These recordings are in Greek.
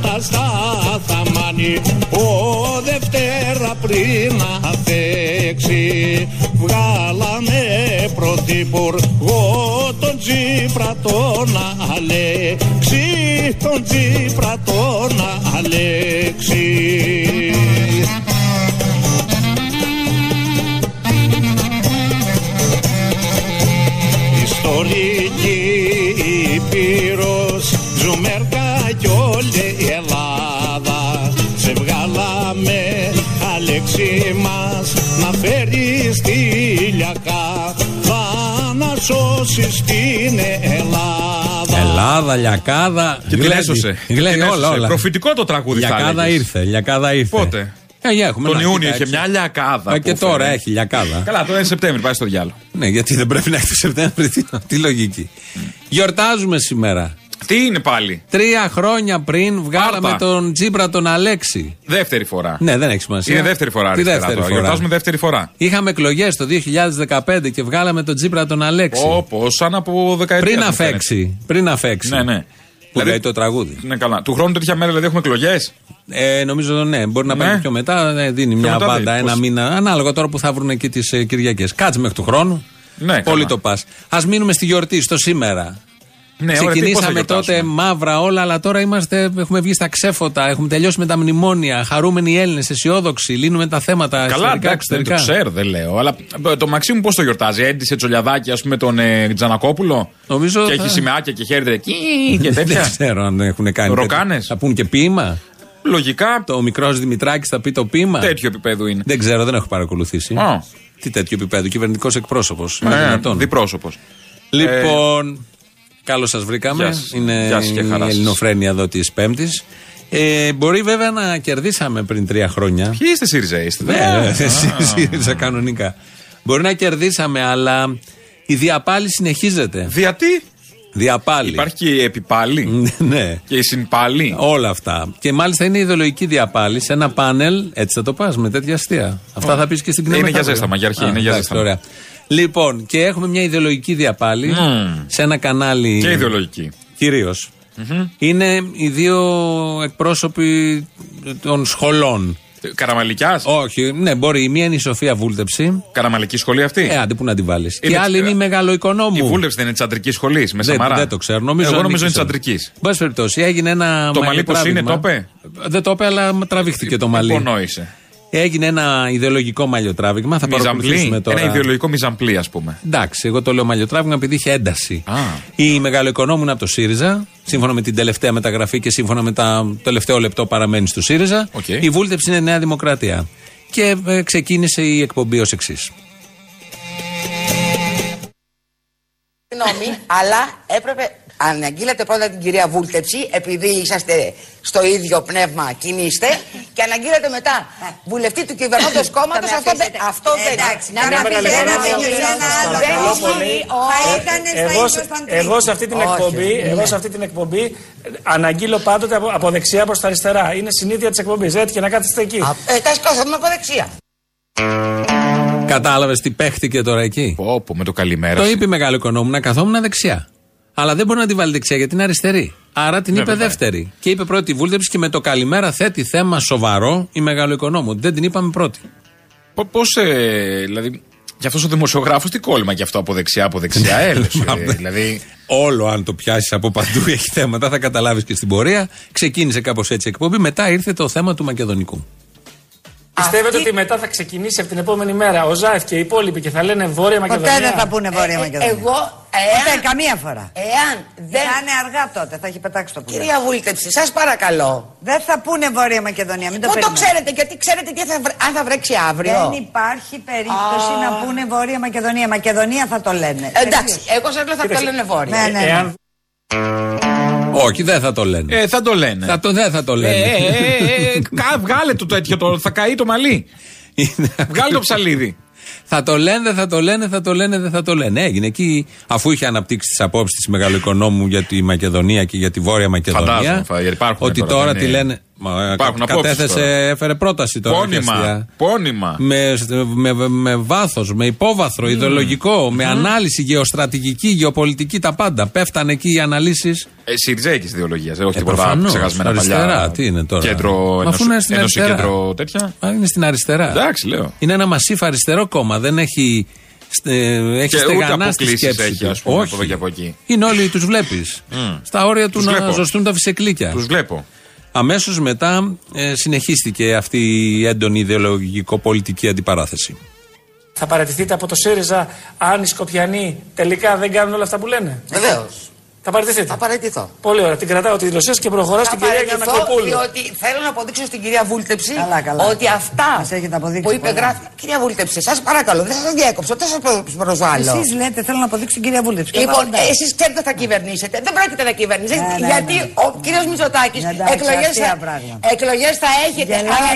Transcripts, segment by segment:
στα θαμάνι, ο Δευτέρα πριν να θέξει. Βγάλαμε πρωθυπουργό τον Τσίπρα τον Αλέξη, τον Τσίπρα τον Αλέξη. Ιστορική Ήπειρος, Ζουμέρκα κι όλη η Ελλάδα. Σε βγάλαμε, Αλέξη μας, να φέρεις τη λιακάδα, να σώσεις την Ελλάδα. Ελλάδα, λιακάδα. Και την έσωσε. Όλα. Προφητικό το τραγούδι. Λιακάδα ήρθε. Πότε? Τον Ιούνιο είχε μια λιακάδα. Και τώρα έχει λιακάδα. Καλά, τώρα είναι Σεπτέμβρη, πάει στο διάλογο. Ναι, γιατί δεν πρέπει να έχει το Σεπτέμβρη, τι λογική. Γιορτάζουμε σήμερα. Τι είναι πάλι? 3 χρόνια πριν βγάλαμε τον Τσίπρα τον Αλέξη. Δεύτερη φορά. Ναι, δεν έχει σημασία. Είναι δεύτερη φορά. Γιορτάζουμε δεύτερη φορά. Είχαμε εκλογές το 2015 και βγάλαμε τον Τσίπρα τον Αλέξη. Όπως, σαν από δεκαετία. Πριν αφέξει. Ναι. Που λέει το τραγούδι. Ναι, καλά. Του χρόνου τέτοια μέρα δηλαδή έχουμε εκλογές. Νομίζω ναι. Μπορεί να πάει πιο μετά. Δίνει μια μπάντα, ένα μήνα. Ανάλογα τώρα που θα βρουν εκεί τις Κυριακές. Κάτσε μέχρι του χρόνου. Ναι, πολύ το πας. Ας μείνουμε στη γιορτή, στο σήμερα. Ναι, ξεκινήσαμε τότε μαύρα όλα, αλλά τώρα έχουμε βγει στα ξέφωτα. Έχουμε τελειώσει με τα μνημόνια. Χαρούμενοι Έλληνες, αισιόδοξοι. Λύνουμε τα θέματα. Καλά, εντάξει, δεν το ξέρω, δεν λέω. Αλλά το Μαξίμου πώς το γιορτάζει? Έντυσε Τσολιαδάκι, ας πούμε, τον Τζανακόπουλο. Νομίζω και έχει σημαίακια και χαίρεται εκεί και τέτοια. Δεν ξέρω αν έχουν κάνει. Ροκάνες. Θα πούν και ποίημα. Λογικά. Το μικρός Δημητράκης θα πει το ποίημα. Τέτοιο επίπεδο είναι. Δεν ξέρω, δεν έχω παρακολουθήσει. Τι τέτοιο επίπεδο? Κυβερνητικός εκπρόσωπος. Διπρόσωπος. Λοιπόν. Καλώς σας βρήκαμε. Είναι η ελληνοφρένεια εδώ της Πέμπτης. Μπορεί βέβαια να κερδίσαμε πριν 3 χρόνια. Ποιοι είστε ΣΥΡΙΖΑ, είστε? ΣΥΡΙΖΑ κανονικά. Μπορεί να κερδίσαμε, αλλά η διαπάλη συνεχίζεται. Διαπάλη. Υπάρχει και η επιπάλη. Ναι. Και η συμπάλη. Όλα αυτά. Και μάλιστα είναι ιδεολογική διαπάλη σε ένα πάνελ. Έτσι θα το πας, με τέτοια αστεία. Αυτά θα πεις και στην κοινωνία. Είναι για ζέσταμα, για αρχή. Είναι για ζέσταμα. Ωραία. Λοιπόν, και έχουμε μια ιδεολογική διαπάλη σε ένα κανάλι. Και ιδεολογική. Κυρίως. Είναι οι 2 εκπρόσωποι των σχολών. Καραμαλικιάς? Όχι, ναι, μπορεί. Η μία είναι η Σοφία Βούλτεψη. Καραμαλική σχολή αυτή. Άντε, πού να την βάλεις. Και η άλλη είναι η Μεγαλοοικονόμου. Η Βούλτεψη δεν είναι της αντρικής σχολής, με Σαμαρά? Δεν το ξέρω. Εγώ νομίζω είναι της αντρικής. Μπας περιπτώσει, έγινε ένα. Το μαλλί πώς είναι, το είπε? Δεν το είπε, αλλά τραβήχτηκε το μαλλί. Υπονόησε. Έγινε ένα ιδεολογικό μαλλιοτράβηγμα. Θα παρακολουθήσουμε τώρα. Ένα ιδεολογικό μιζαμπλή, ας πούμε. Εντάξει, εγώ το λέω μαλλιοτράβηγμα επειδή είχε ένταση. Η Μεγαλοοικονόμου είναι από το ΣΥΡΙΖΑ. Σύμφωνα με την τελευταία μεταγραφή και σύμφωνα με το τελευταίο λεπτό παραμένει στο ΣΥΡΙΖΑ. Η Βούλτεψη είναι Νέα Δημοκρατία. Και ξεκίνησε η εκπομπή ως εξής. Συγγνώμη, αλλά έπρεπε. Αναγγείλετε πρώτα την κυρία Βούλτεψη, επειδή είσαστε στο ίδιο πνεύμα, κινείστε, και αναγγείλετε μετά βουλευτή του κυβερνώντος κόμματος. Αυτό δεν Εγώ σε αυτή την εκπομπή αναγγείλω πάντοτε από δεξιά προς τα αριστερά. Είναι συνήθεια της εκπομπής. Έτσι, να κάθεστε εκεί. Τα σκόσαμε από δεξιά. Κατάλαβες τι παίχτηκε τώρα εκεί? Με το καλημέρα. Το είπε η Μεγαλοοικονόμου, να καθόμουν δεξιά. Αλλά δεν μπορεί να την βάλει δεξιά γιατί είναι αριστερή. Άρα την είπε δεύτερη. Και είπε πρώτη Βούλτεψη και με το καλημέρα θέτει θέμα σοβαρό η Μεγαλοοικονόμου. Δεν την είπαμε πρώτη. Πώς, δηλαδή, για αυτός ο δημοσιογράφος τι κόλλημα γι' αυτό από δεξιά, δηλαδή. Όλο αν το πιάσεις από παντού έχει θέματα, θα καταλάβεις και στην πορεία. Ξεκίνησε κάπως έτσι η εκπομπή, μετά ήρθε το θέμα του μακεδονικού. Πιστεύετε ότι μετά θα ξεκινήσει από την επόμενη μέρα ο Ζάεφ και οι υπόλοιποι και θα λένε Βόρεια Μακεδονία? Ποτέ δεν θα πούνε Βόρεια Μακεδονία. Ποτέ, καμία φορά. Εάν δεν. Θα είναι αργά τότε, θα έχει πετάξει το πουλί. Κυρία Βούλτεψη, σας παρακαλώ. Δεν θα πούνε Βόρεια Μακεδονία, μην το περιμένετε. Πού το ξέρετε, γιατί ξέρετε αν θα βρέξει αύριο? Δεν υπάρχει περίπτωση να πούνε Βόρεια Μακεδονία. Μακεδονία θα το λένε. Εντάξει, εγώ σας λέω θα το λένε Βόρεια. Ναι. Όχι, δεν θα το λένε. Θα το λένε. Δεν θα το λένε. Βγάλε το τέτοιο, θα καεί το μαλλί. Βγάλε το ψαλίδι. Θα το λένε, δεν θα το λένε, θα το λένε, δεν θα το λένε. Έγινε εκεί, αφού είχε αναπτύξει τις απόψεις της Μεγαλοοικονόμου για τη Μακεδονία και για τη Βόρεια Μακεδονία. Φαντάζομαι, ότι τώρα τη λένε. Κατέθεσε, έφερε πρόταση τώρα. Πόνιμα. Με βάθος, με υπόβαθρο, ιδεολογικό, με ανάλυση γεωστρατηγική, γεωπολιτική, τα πάντα. Πέφτανε εκεί οι αναλύσεις. Σιριζέικης ιδεολογίας, όχι τίποτα ξεχασμένα παλιά. Τι είναι τώρα. Κέντρο, ένωση κέντρο τέτοια. Είναι στην αριστερά. Εντάξει, λέω. Είναι ένα μασίφ αριστερό κόμμα. Δεν έχει. Έχει στεγανά στη σκέψη. Έχει, ας πούμε, όχι. Από εδώ και από εκεί. Είναι όλοι, τους βλέπεις. Στα όρια του να ζωστούν τα φυσεκλίκια. Τους βλέπω. Αμέσως μετά συνεχίστηκε αυτή η έντονη ιδεολογικο-πολιτική αντιπαράθεση. Θα παραιτηθείτε από το ΣΥΡΙΖΑ αν οι Σκοπιανοί τελικά δεν κάνουν όλα αυτά που λένε? Βεβαίως. Θα παραιτηθείτε? Θα παραιτηθώ. Πολύ ωραία. Την κρατάω τη δήλωσή και προχωράω στην κυρία Γιαννακοπούλου. Διότι θέλω να αποδείξω στην κυρία Βούλτεψη ότι αυτά που είπε γράφει. Κυρία Βούλτεψη, σας παρακαλώ, δεν σας διέκοψω, δεν σας προσβάλλω. Εσείς λέτε θέλω να αποδείξω την κυρία Βούλτεψη. Λοιπόν, εσείς ξέρετε θα κυβερνήσετε. Δεν πρόκειται να κυβερνήσετε. Γιατί ο κύριος Μητσοτάκης εκλογές θα έχετε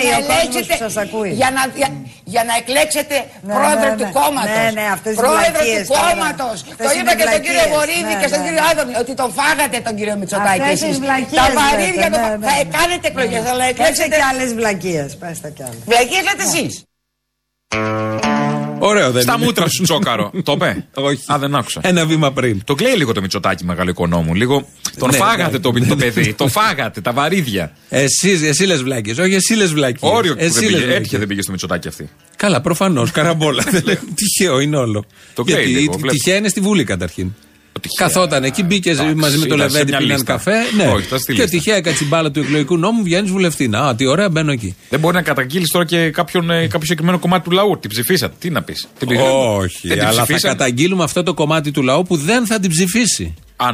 για να εκλέξετε πρόεδρο του κόμματος. Πρόεδρο του κόμματος. Το είπα και στον κύριο Βορύδη και στον κύριο Άδωνη. Ότι τον φάγατε τον κύριο Μητσοτάκη εσείς. Τα βαρύδια θα κάνετε εκλογές, αλλά εκλέξετε και άλλες βλακίες. Πέστε κι άλλες. Βλακίες λέτε εσείς. Ωραίο δεν Στα είναι? μούτρα σου τσόκαρο. Το είπε? Όχι. Α, δεν άκουσα. Ένα βήμα πριν. Το κλαίει λίγο το Μητσοτάκη, μεγάλο οικονόμου. Λίγο. Τον φάγατε το παιδί. Το φάγατε, τα βαρύδια. Εσύ λες βλάκες. Όχι, εσύ λες βλάκες. Όριο έτυχε δεν πήγε στο Μητσοτάκη αυτή. Καλά, προφανώς. Καραμπόλα. Τυχαίο είναι όλο. Γιατί τυχαία είναι στη Βουλή καταρχήν. Καθόταν εκεί, μπήκε μαζί με το Λεβέντη, πίναν καφέ. Ναι. Και τυχαία κατσιμπάλα του εκλογικού νόμου βγαίνει βουλευτή. Α, τι ωραία, μπαίνω εκεί. Δεν μπορεί να καταγγείλει τώρα και κάποιο συγκεκριμένο κομμάτι του λαού. Την ψηφίσατε. Τι να πει? Όχι, αλλά θα καταγγείλουμε αυτό το κομμάτι του λαού που δεν θα την ψηφίσει.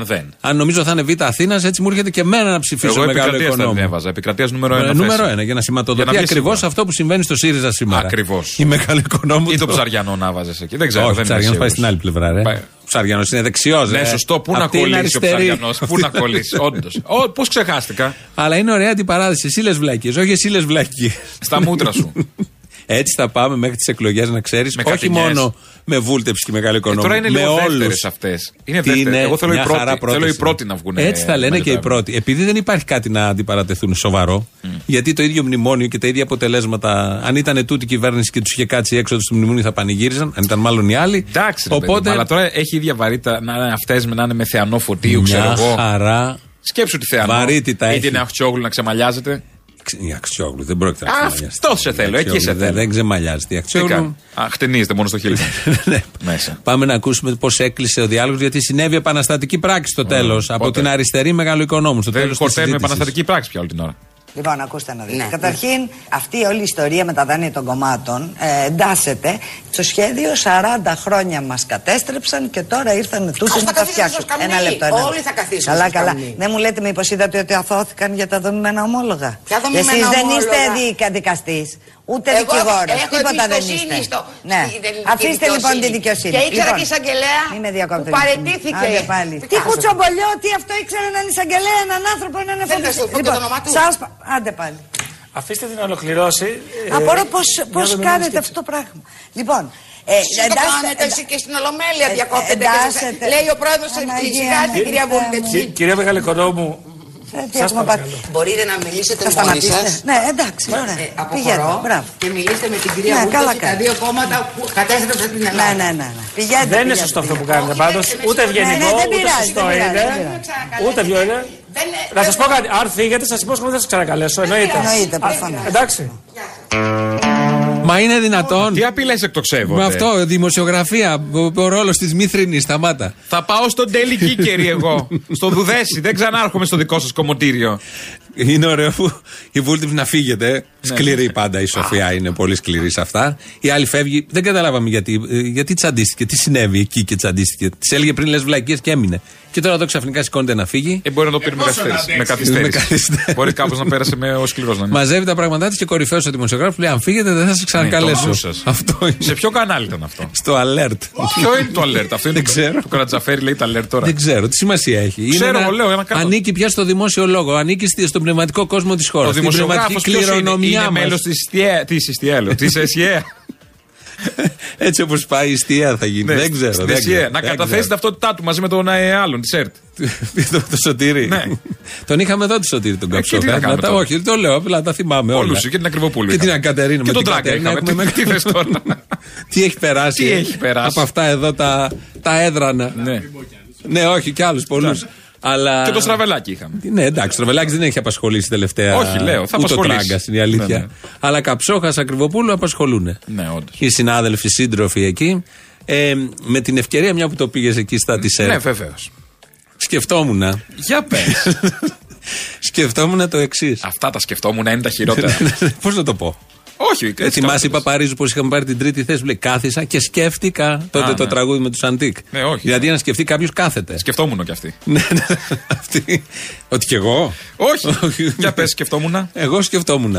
Αν νομίζω θα είναι Β' Αθήνας, έτσι μου έρχεται και εμένα να ψηφίσω μεγάλο οικονόμο. Επικρατείας νούμερο 1. Νούμερο 1, για να σηματοδοτεί ακριβώς αυτό που συμβαίνει στο ΣΥΡΙΖΑ σήμερα. Ακριβώς. Η μεγάλο οικονόμο. Ή το Ψαριανό να βάζεις εκεί. Δεν ξέρω. Όχι, ο Ψαριανός πάει στην άλλη πλευρά, ρε. Ο Ψαριανός είναι δεξιός. Ναι, σωστό. Πού να κολλήσει ο Ψαριανός. Πού να κολλήσει, όντως. Πώς ξεχάστηκα. Αλλά είναι ωραία αντιπαράθεση. Εσύ λες βλακίες, όχι εσύ λες βλακίες. Στα μούτρα σου. Έτσι θα πάμε μέχρι τις εκλογές, να ξέρεις. Όχι μόνο με Βούλτεψη και μεγάλο οικονόμο. Τώρα είναι λίγο δεύτερες αυτές. Είναι δεύτερες. Εγώ θέλω οι πρώτοι να βγουν. Έτσι θα λένε και οι πρώτοι. Επειδή δεν υπάρχει κάτι να αντιπαρατεθούν σοβαρό, γιατί το ίδιο μνημόνιο και τα ίδια αποτελέσματα, αν ήταν τούτη η κυβέρνηση και τους είχε κάτσει έξω του μνημονίου θα πανηγύριζαν, αν ήταν μάλλον οι άλλοι. Εντάξει, οπότε... αλλά τώρα έχει ίδια βαρύτητα να είναι αυτές να είναι με Θεανό Φωτίου, ξέρω εγώ. Χαρά. Σκέψου τη Θεανό. Βαρύτητα. Ή την Αχτσιόγλου να ξεμαλιάζεται. Η Αξιόγλου δεν πρόκειται να ξεμαλιάσει. Αυτό σε θέλω, εκεί σε θέλω. Δεν ξεμαλιάζεται η Αξιόγλου. Χτενίζεται μόνο στο χείλη. Μέσα. Πάμε να ακούσουμε πώς έκλεισε ο διάλογος, γιατί συνέβη επαναστατική πράξη στο τέλος. Από την αριστερή μεγάλο οικονόμου. Δεν χορταίνουμε επαναστατική πράξη πια όλη την ώρα. Λοιπόν, ακούστε να δείτε. Καταρχήν, αυτή όλη η ιστορία με τα δάνεια των κομμάτων εντάσσεται στο σχέδιο 40 χρόνια μας κατέστρεψαν και τώρα ήρθαν τούτοι να τα φτιάξουν. Ένα λεπτό. Όλοι θα καθίσουν. Καλά, καλά. Δεν μου λέτε μήπως είδατε ότι αθώθηκαν για τα δομημένα ομόλογα? Εσείς δεν είστε δικαστής. Ούτε δικηγόρος, τίποτα δεν είστε. Ναι. Αφήστε λοιπόν τη δικαιοσύνη. Και ήξερα και εισαγγελέα που παραιτήθηκε. Τι κουτσομπολιό, τι αυτό ήξερε έναν εισαγγελέα, έναν άνθρωπο, έναν εφοπλιστή. Άντε πάλι. Αφήστε την να ολοκληρώσει. Απορώ πώς κάνετε αυτό το πράγμα. Λοιπόν, το κάνετε εσύ και στην Ολομέλεια διακόπτετε. Λέει ο πρόεδρος της την κυρία Βούλτεψη. Κυρία Μεγαλοοικονόμου, σας παρακαλώ. Μπορείτε να μιλήσετε μόνοι σας. Ναι, εντάξει, ωραία. Αποχωρώ και μιλήστε με την κυρία Βούλτεψη και τα δύο κόμματα που κατέστρεψαν την Ελλάδα. Ναι. Δεν είναι σωστό αυτό που κάνετε πάντως. Ούτε ευγενικό, ούτε σωστό είναι. Ούτε βιό είναι. Να σας πω κάτι. Αν φύγετε, σας υπόσχομαι δεν σας ξανακαλέσω. Εννοείται, προφανώς. Εντάξει. Μα είναι δυνατόν? Τι απειλές εκτοξεύονται? Με αυτό, δημοσιογραφία, ο ρόλος της μήθρινης, σταμάτα. Θα πάω στον Τέλη Κίκερη εγώ. Στο Δουδέσι, δεν ξανάρχομαι στο δικό σας κομμωτήριο. Είναι ωραίο που η Βούλτεψη να φύγετε. Σκληρή πάντα η Σοφία, είναι πολύ σκληρή σε αυτά. Η άλλη φεύγει, δεν καταλάβαμε γιατί τσαντίστηκε, τι συνέβη εκεί και τσαντίστηκε. Τη έλεγε πριν λες βλακίες και έμεινε. Και τώρα εδώ ξαφνικά σηκώνεται να φύγει. Μπορεί να το πει με καθυστέρηση. Μπορεί κάπως να πέρασε με ο σκληρός να είναι. Μαζεύει τα πράγματά τη και κορυφαίος ο δημοσιογράφος λέει: αν φύγετε δεν θα σας ξανακαλέσω. Αυτό είναι. Σε ποιο κανάλι ήταν αυτό? Στο alert. Ποιο είναι το alert? Αυτό είναι. Δεν ξέρω. Το Καρατζαφέρι λέει τα alert τώρα. Δεν ξέρω. Τι σημασία έχει? Ανήκει πια στο δημόσιο λόγο. Ανήκει στον πνευματικό κόσμο της χώρας. Ο δημοσιογράφος είναι μέλος της ΕΣΙΑ. Έτσι όπως πάει η ΣΤΙΑ θα γίνει. Δεν ξέρω. Να καταθέσει την ταυτότητά του μαζί με τον άλλον, τη ΕΡΤ. Το Σωτήρη. Ναι. Τον είχαμε εδώ, το Σωτήρη, τον Καψόχα. Όχι, το λέω, απλά τα θυμάμαι όλα. Όλους και την Ακριβοπούλου. Και την Ακατερίνου. Και τον Τράγκα είχαμε. Τι θες τώρα. Τι έχει περάσει. Από αυτά εδώ τα έδρανα. Ναι, όχι, και άλλους πολλούς. Αλλά... Και το Στραβελάκι είχαμε. Ναι, εντάξει, το Στραβελάκι δεν έχει απασχολήσει τελευταία. Όχι, λέω, θα απασχολήσει. Ούτε ο Τράγκας είναι η αλήθεια. Ναι. Αλλά Καψόχας, Ακριβοπούλου απασχολούν. Ναι, όντως. Οι συνάδελφοι, σύντροφοι εκεί. Με την ευκαιρία, μια που το πήγες εκεί στα Τισέρ. Ναι, βεβαίως. Σκεφτόμουν. Για πες. Σκεφτόμουν το εξής. Αυτά τα σκεφτόμουν, είναι τα χειρότερα. Πώς να το πω. Όχι, θυμάσαι, είπα Παρίζου πως είχαμε πάρει την τρίτη θέση. Λέει κάθισα και σκέφτηκα τότε το τραγούδι με τους Αντίκ. Ναι, όχι. Δηλαδή να σκεφτεί κάποιος κάθεται. Σκεφτόμουν κι αυτή. Ναι, αυτή. Ότι κι εγώ. Όχι. Για πες, σκεφτόμουν. Εγώ σκεφτόμουν.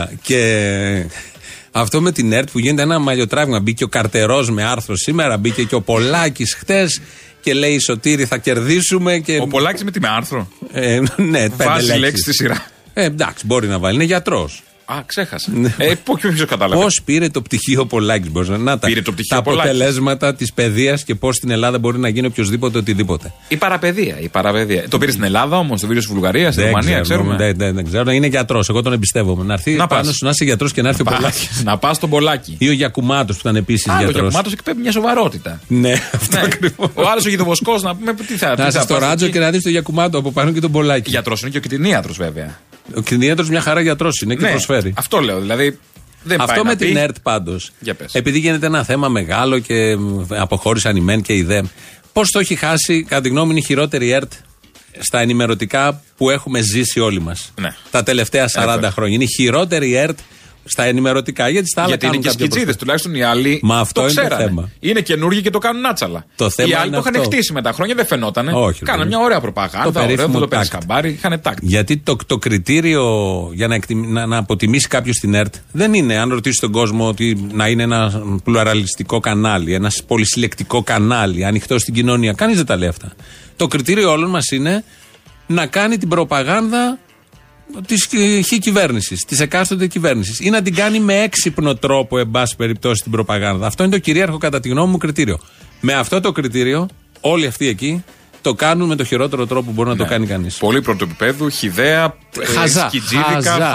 Και αυτό με την ΕΡΤ που γίνεται ένα μαλλιοτράβημα. Μπήκε ο Καρτερός με άρθρο σήμερα, μπήκε και ο Πολάκης χτες. Και λέει Σωτήρη θα κερδίσουμε. Και... Ο Πολάκης με τι, με άρθρο. Ναι, βάζει λέξη στη σειρά. Εντάξει, μπορεί να βάλει. Είναι γιατρός. Α, ξέχασα. Ποιος κατάλαβε. Πώς πήρε το πτυχίο Πολάκης, μπορεί να τα αποτελέσματα της παιδείας και πώς στην Ελλάδα μπορεί να γίνει οποιοδήποτε οτιδήποτε. Η παραπαιδεία. Το πήρε στην Ελλάδα όμως, το πήρε στη Βουλγαρία, στην Ρουμανία, ξέρουμε. Δεν ξέρω, είναι γιατρός. Εγώ τον εμπιστεύομαι. Να έρθει πάνω σου να είσαι γιατρός και να έρθει ο Πολάκης. Να πας στον Πολάκη. Ή ο Γιακουμάτος που ήταν επίσης γιατρός. Ο Γιακουμάτος εκπέμπει μια σοβαρότητα. Ναι, αυτό ακριβώς. Ο άλλος ο Γιδοβοσκός να πούμε τι θα. Να είσαι στο ράτζο και να δεις τον Γιακουμάτο από πάνω και τον Πολάκη. Γιατρός είναι και ο κτηνίατρος βέβαια. Ο κτηνίατρος μια χαρά γιατρός είναι και προσφέρει. Αυτό λέω, δηλαδή. Αυτό με την ΕΡΤ πάντως. Επειδή γίνεται ένα θέμα μεγάλο και αποχώρησαν οι ΜΕΝ και οι ΔΕ. Πώς το έχει χάσει, κατά τη γνώμη είναι η χειρότερη ΕΡΤ στα ενημερωτικά που έχουμε ζήσει όλοι μας. Ναι. Τα τελευταία 40 χρόνια. Είναι η χειρότερη ΕΡΤ στα ενημερωτικά. Γιατί στα άλλα γιατί είναι και σκητσίδες, τουλάχιστον οι άλλοι. Μα αυτό το είναι ξέρανε. Το θέμα. Είναι καινούργοι και το κάνουν άτσαλα. Οι άλλοι το είχαν χτίσει με τα χρόνια, δεν φαινότανε. Κάνανε μια ωραία προπαγάνδα, ωραίο, δεν το παίρνει χαμπάρι, είχαν τάκτη. Γιατί το κριτήριο για να αποτιμήσει κάποιο την ΕΡΤ δεν είναι, αν ρωτήσει τον κόσμο, ότι να είναι ένα πλουραλιστικό κανάλι, ένα πολυσυλλεκτικό κανάλι, ανοιχτό στην κοινωνία. Κανείς δεν τα λέει αυτά. Το κριτήριο όλων μας είναι να κάνει την προπαγάνδα της κυβέρνησης, της εκάστοτε κυβέρνησης, ή να την κάνει με έξυπνο τρόπο, εν πάση περιπτώσει, την προπαγάνδα. Αυτό είναι το κυρίαρχο, κατά τη γνώμη μου, κριτήριο. Με αυτό το κριτήριο, όλοι αυτοί εκεί το κάνουν με το χειρότερο τρόπο που μπορεί να το κάνει κανείς. Πολύ πρωτοεπιπέδου, χυδαία, σκιτζίδικα,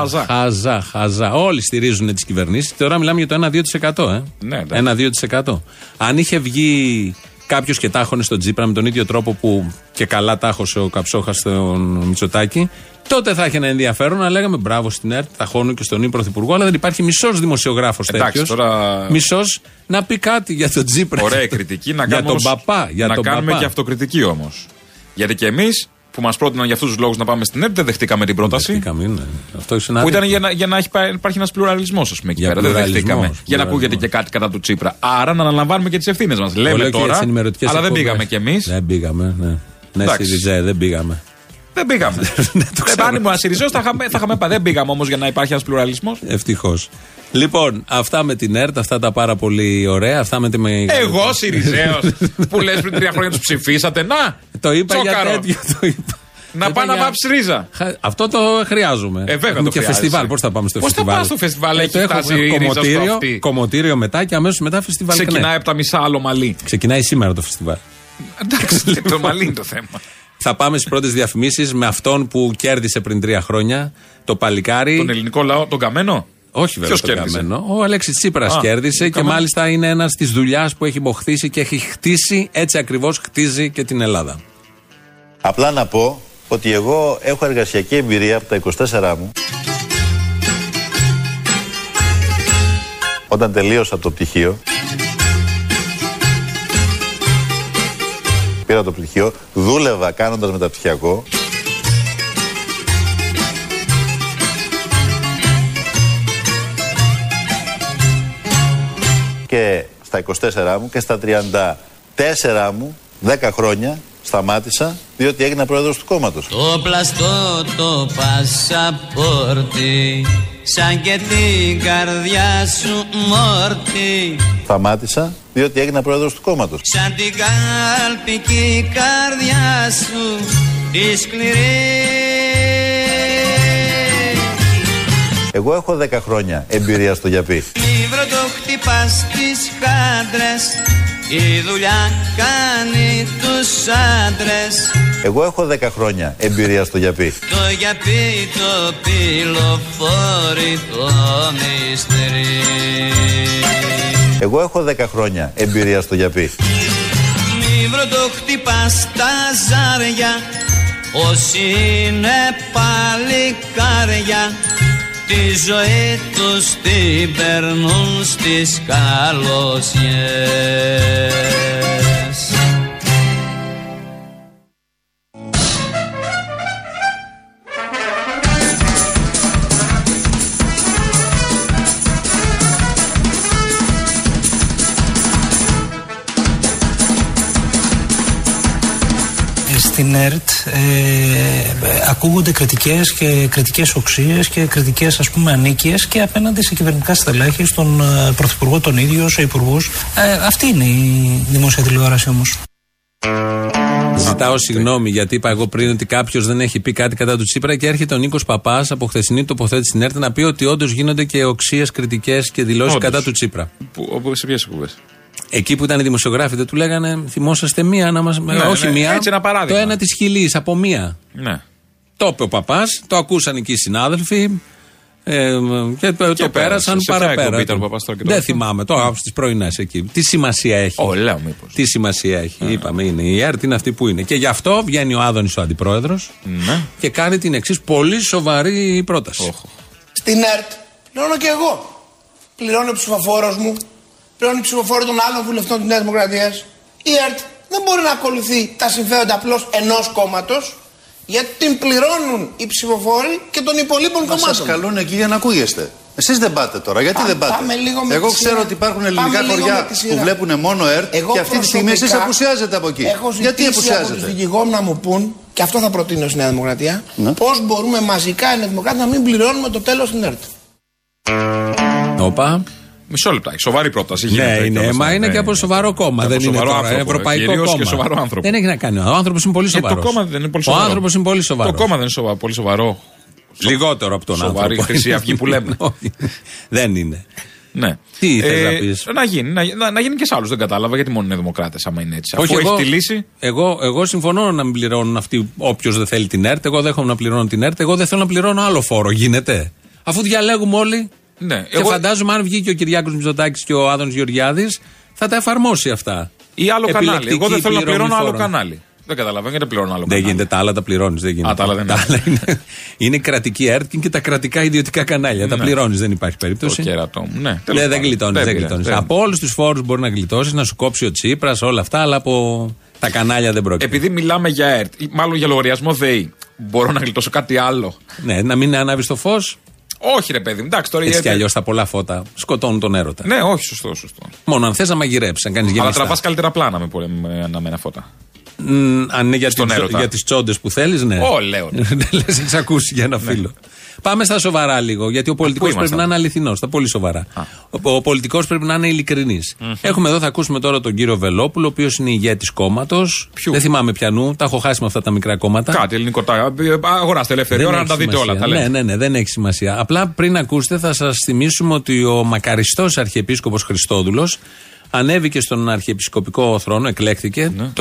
χαζά. Όλοι στηρίζουν τις κυβερνήσεις. Τώρα μιλάμε για το 1-2%. Ναι, 1-2%. Αν είχε βγει κάποιος και τάχωνε στον Τσίπρα με τον ίδιο τρόπο που και καλά τάχωσε ο Καψόχας στον Μητσοτάκη, τότε θα είχε ένα ενδιαφέρον να λέγαμε μπράβο στην ΕΡΤ, ταχώνω και στον πρωθυπουργό, αλλά δεν υπάρχει μισός δημοσιογράφος τέτοιος. Μισός να πει κάτι για τον Τσίπρα. Ωραία κριτική, να κάνουμε. Για τον παπά. Να κάνουμε και αυτοκριτική όμως. Γιατί και εμείς που μας πρότειναν για αυτούς τους λόγους να πάμε στην ΕΡΤ, δεν δεχτήκαμε την πρόταση. Ναι. Αυτό που ήταν για να υπάρχει ένας πλουραλισμός, ας πούμε, εκεί πέρα. Δεν δεχτήκαμε. Για να ακούγεται και κάτι κατά του Τσίπρα. Άρα να αναλαμβάνουμε και τις ευθύνες μας. Λέμε τώρα, αλλά δεν πήγαμε κι εμείς. Δεν πήγαμε, ναι. Δεν πήγαμε. Δεν πήγαμε. Αν ήμουν Συριζέος θα είχαμε πάει. Δεν πήγαμε όμως για να υπάρχει ένας πλουραλισμός. Ευτυχώς. Λοιπόν, αυτά με την ΕΡΤ, αυτά τα πάρα πολύ ωραία. Αυτά με εγώ Συριζέος που λες πριν 3 χρόνια τους ψηφίσατε. Να! Το είπα τσοκαρό. Για τέτοιο. Να πάει να βάψει ρίζα. Αυτό το χρειάζομαι. Βέβαια το και φεστιβάλ. Πώς θα πάμε στο φεστιβάλ. Πώς θα πάω στο φεστιβάλ, έχει φτάσει η ρίζα στο αυτή. Κομμωτήριο μετά και αμέσως μετά φεστιβάλ. Ξεκινάει από τα μισά άλλο μαλλί. Ξεκινάει σήμερα το φεστιβάλ. Εντάξει, το μαλλί είναι το θέμα. Θα πάμε στις πρώτες διαφημίσεις με αυτόν που κέρδισε πριν 3 χρόνια, το παλικάρι. Τον ελληνικό λαό, τον Καμένο. Όχι βέβαια τον Καμένο. Ο Αλέξης Τσίπρας κέρδισε και μάλιστα είναι ένας της δουλειάς που έχει μοχθήσει και έχει χτίσει, έτσι ακριβώς χτίζει και την Ελλάδα. Απλά να πω ότι εγώ έχω εργασιακή εμπειρία από τα 24 μου. Όταν τελείωσα το πτυχίο, πήρα το πτυχίο, δούλευα κάνοντας μεταπτυχιακό. Και στα 24 μου και στα 34 μου, 10 χρόνια, σταμάτησα, διότι έγινα πρόεδρος του κόμματος. Το πλαστό το πασαπόρτι, σαν και την καρδιά σου μόρτι. Σταμάτησα, διότι έγινα πρόεδρος του κόμματος. Σαν την κάλπικη καρδιά σου, τη σκληρή. Εγώ έχω 10 χρόνια εμπειρία στο γιαπί. Μη βρω το χτυπάς τις χάντρες, η δουλειά κάνει τους άντρες. Εγώ έχω 10 χρόνια εμπειρία στο γιαπί. Το γιαπί το πυλοφόρει το μυστρί. Εγώ έχω 10 χρόνια εμπειρία στο γιαπί. Μη βροντοχτυπάς τα ζάρια, όσοι είναι παλικάρια, τη ζωή τους την περνούν στις καλοσιές. Στην ΕΡΤ ακούγονται κριτικές και κριτικές οξείες και κριτικές, ας πούμε, ανίκειες και απέναντι σε κυβερνητικά στελέχη, στον Πρωθυπουργό τον ίδιο, σε υπουργούς. Αυτή είναι η δημόσια τηλεόραση όμως. Ζητάω συγγνώμη γιατί είπα εγώ πριν ότι κάποιος δεν έχει πει κάτι κατά του Τσίπρα και έρχεται ο Νίκος Παπάς από χθεσινή τοποθέτηση στην ΕΡΤ να πει ότι όντως γίνονται και οξείες, κριτικές και δηλώσεις κατά του Τσίπρα. Σε ποιες εκπομπές? Εκεί που ήταν οι δημοσιογράφοι δεν του λέγανε θυμόσαστε μία να μας... όχι μία, έτσι ένα παράδειγμα. Το ένα της Χιλής από μία. Ναι. Το είπε ο Παπάς, το ακούσαν εκεί οι συνάδελφοι και το πέρασαν παραπέρα. Δεν θυμάμαι, το στις πρωινές εκεί. Τι σημασία έχει? Λέω μήπως. Τι σημασία έχει, είπαμε, είναι η ΕΡΤ, είναι αυτή που είναι. Και γι' αυτό βγαίνει ο Άδωνης ο αντιπρόεδρος και κάνει την εξής πολύ σοβαρή πρόταση. Στην ΕΡΤ πληρώνω και εγώ. Πληρώνει ο ψηφοφόρος μου. Πλέον η ψηφοφόρη των άλλων βουλευτών της Νέας Δημοκρατίας. Η ΕΡΤ δεν μπορεί να ακολουθεί τα συμφέροντα απλώς ενός κόμματος, γιατί την πληρώνουν οι ψηφοφόροι και των υπολείπων κομμάτων. Σας καλούν εκεί για να ακούγεστε. Εσείς δεν πάτε τώρα, γιατί δεν πάτε? Εγώ ξέρω ότι υπάρχουν ελληνικά χωριά που βλέπουν μόνο ΕΡΤ και αυτή τη στιγμή εσείς απουσιάζετε από εκεί. Γιατί απουσιάζετε? Από τους δικηγόρους να μου πούν, και αυτό θα προτείνω στη Νέα Δημοκρατία, πώς μπορούμε μαζικά οι Νέα Δημοκράτες να μην πληρώνουμε το τέλος στην ΕΡΤ. Όπα. Μισό λεπτά, σοβαρή πρόταση. Ναι, είναι, μα είναι και από σοβαρό κόμμα. Δεν είναι τώρα ευρωπαϊκό κόμμα. Και σοβαρό άνθρωπο. Δεν έχει να κάνει. Ο άνθρωπος είναι πολύ σοβαρός. Το κόμμα δεν είναι πολύ σοβαρό. Ο άνθρωπος είναι πολύ σοβαρός. Το κόμμα δεν είναι πολύ σοβαρό. Λιγότερο από τον άνθρωπο. Σοβαρή Χρυσή Αυγή που λέμε. Δεν είναι. Ναι. Τι θες να πεις? Να γίνει και σε άλλους. Δεν κατάλαβα γιατί μόνο είναι δημοκράτες, άμα είναι έτσι. Αφού έχει τη λύση. Εγώ συμφωνώ να μην πληρώνουν αυτοί όποιος δεν θέλει την ΕΡΤ. Εγώ δέχομαι να πληρώνω την ΕΡΤ. Εγώ δεν θέλω να πληρώνω άλλο φόρο. Γίνεται? Αφού διαλέγουμε όλοι. Ναι, και φαντάζομαι αν βγει και ο Κυριάκος Μητσοτάκης και ο Άδωνης Γεωργιάδης θα τα εφαρμόσει αυτά. Ή άλλο κανάλι. Εγώ δεν θέλω να πληρώνω άλλο κανάλι. Δεν καταλαβαίνω γιατί πληρώνω άλλο κανάλι. Δεν γίνεται, τα άλλα τα πληρώνεις. Τα άλλα δεν είναι. Είναι κρατική ΕΡΤ και τα κρατικά ιδιωτικά κανάλια. Τα πληρώνεις, δεν υπάρχει περίπτωση. Το κέρατό μου. Ναι, δεν γλιτώνεις. Από όλους τους φόρους μπορεί να γλιτώσεις, να σου κόψει ο Τσίπρας, όλα αυτά, αλλά από τα κανάλια δεν πρόκειται. Επειδή μιλάμε για ΕΡΤ, μάλλον για λογαριασμό ΔΕΗ, μπορώ να γλιτώσω κάτι άλλο? Ναι, να μην ανάβεις το φως. Όχι, ρε παιδί, εντάξει τώρα. Έτσι κι αλλιώς τα πολλά φώτα σκοτώνουν τον έρωτα. Ναι, όχι, σωστό. Μόνο αν θες να μαγειρέψεις, αν κάνεις γεμιστά. Αλλά τραβάς καλύτερα πλάνα με αναμένα φώτα. Αν είναι για τις τσόντες που θέλεις, ναι. Λέω. Λες, έχεις ακούσει για ένα φίλο. Πάμε στα σοβαρά λίγο, γιατί ο πολιτικός πρέπει να είναι αληθινός. Στα πολύ σοβαρά. Ο πολιτικός πρέπει να είναι ειλικρινής. Έχουμε εδώ, θα ακούσουμε τώρα τον κύριο Βελόπουλο, ο οποίος είναι ηγέτης κόμματος. Δεν θυμάμαι πιανού, τα έχω χάσει με αυτά τα μικρά κόμματα. Κάτι ελληνικό. Αγοράστε ελεύθερη ώρα να τα δείτε όλα. Ναι, δεν έχει σημασία. Απλά πριν ακούσετε, θα σας θυμίσουμε ότι ο μακαριστός Αρχιεπίσκοπος Χριστόδουλος ανέβηκε στον αρχιεπισκοπικό θρόνο, εκλέχθηκε το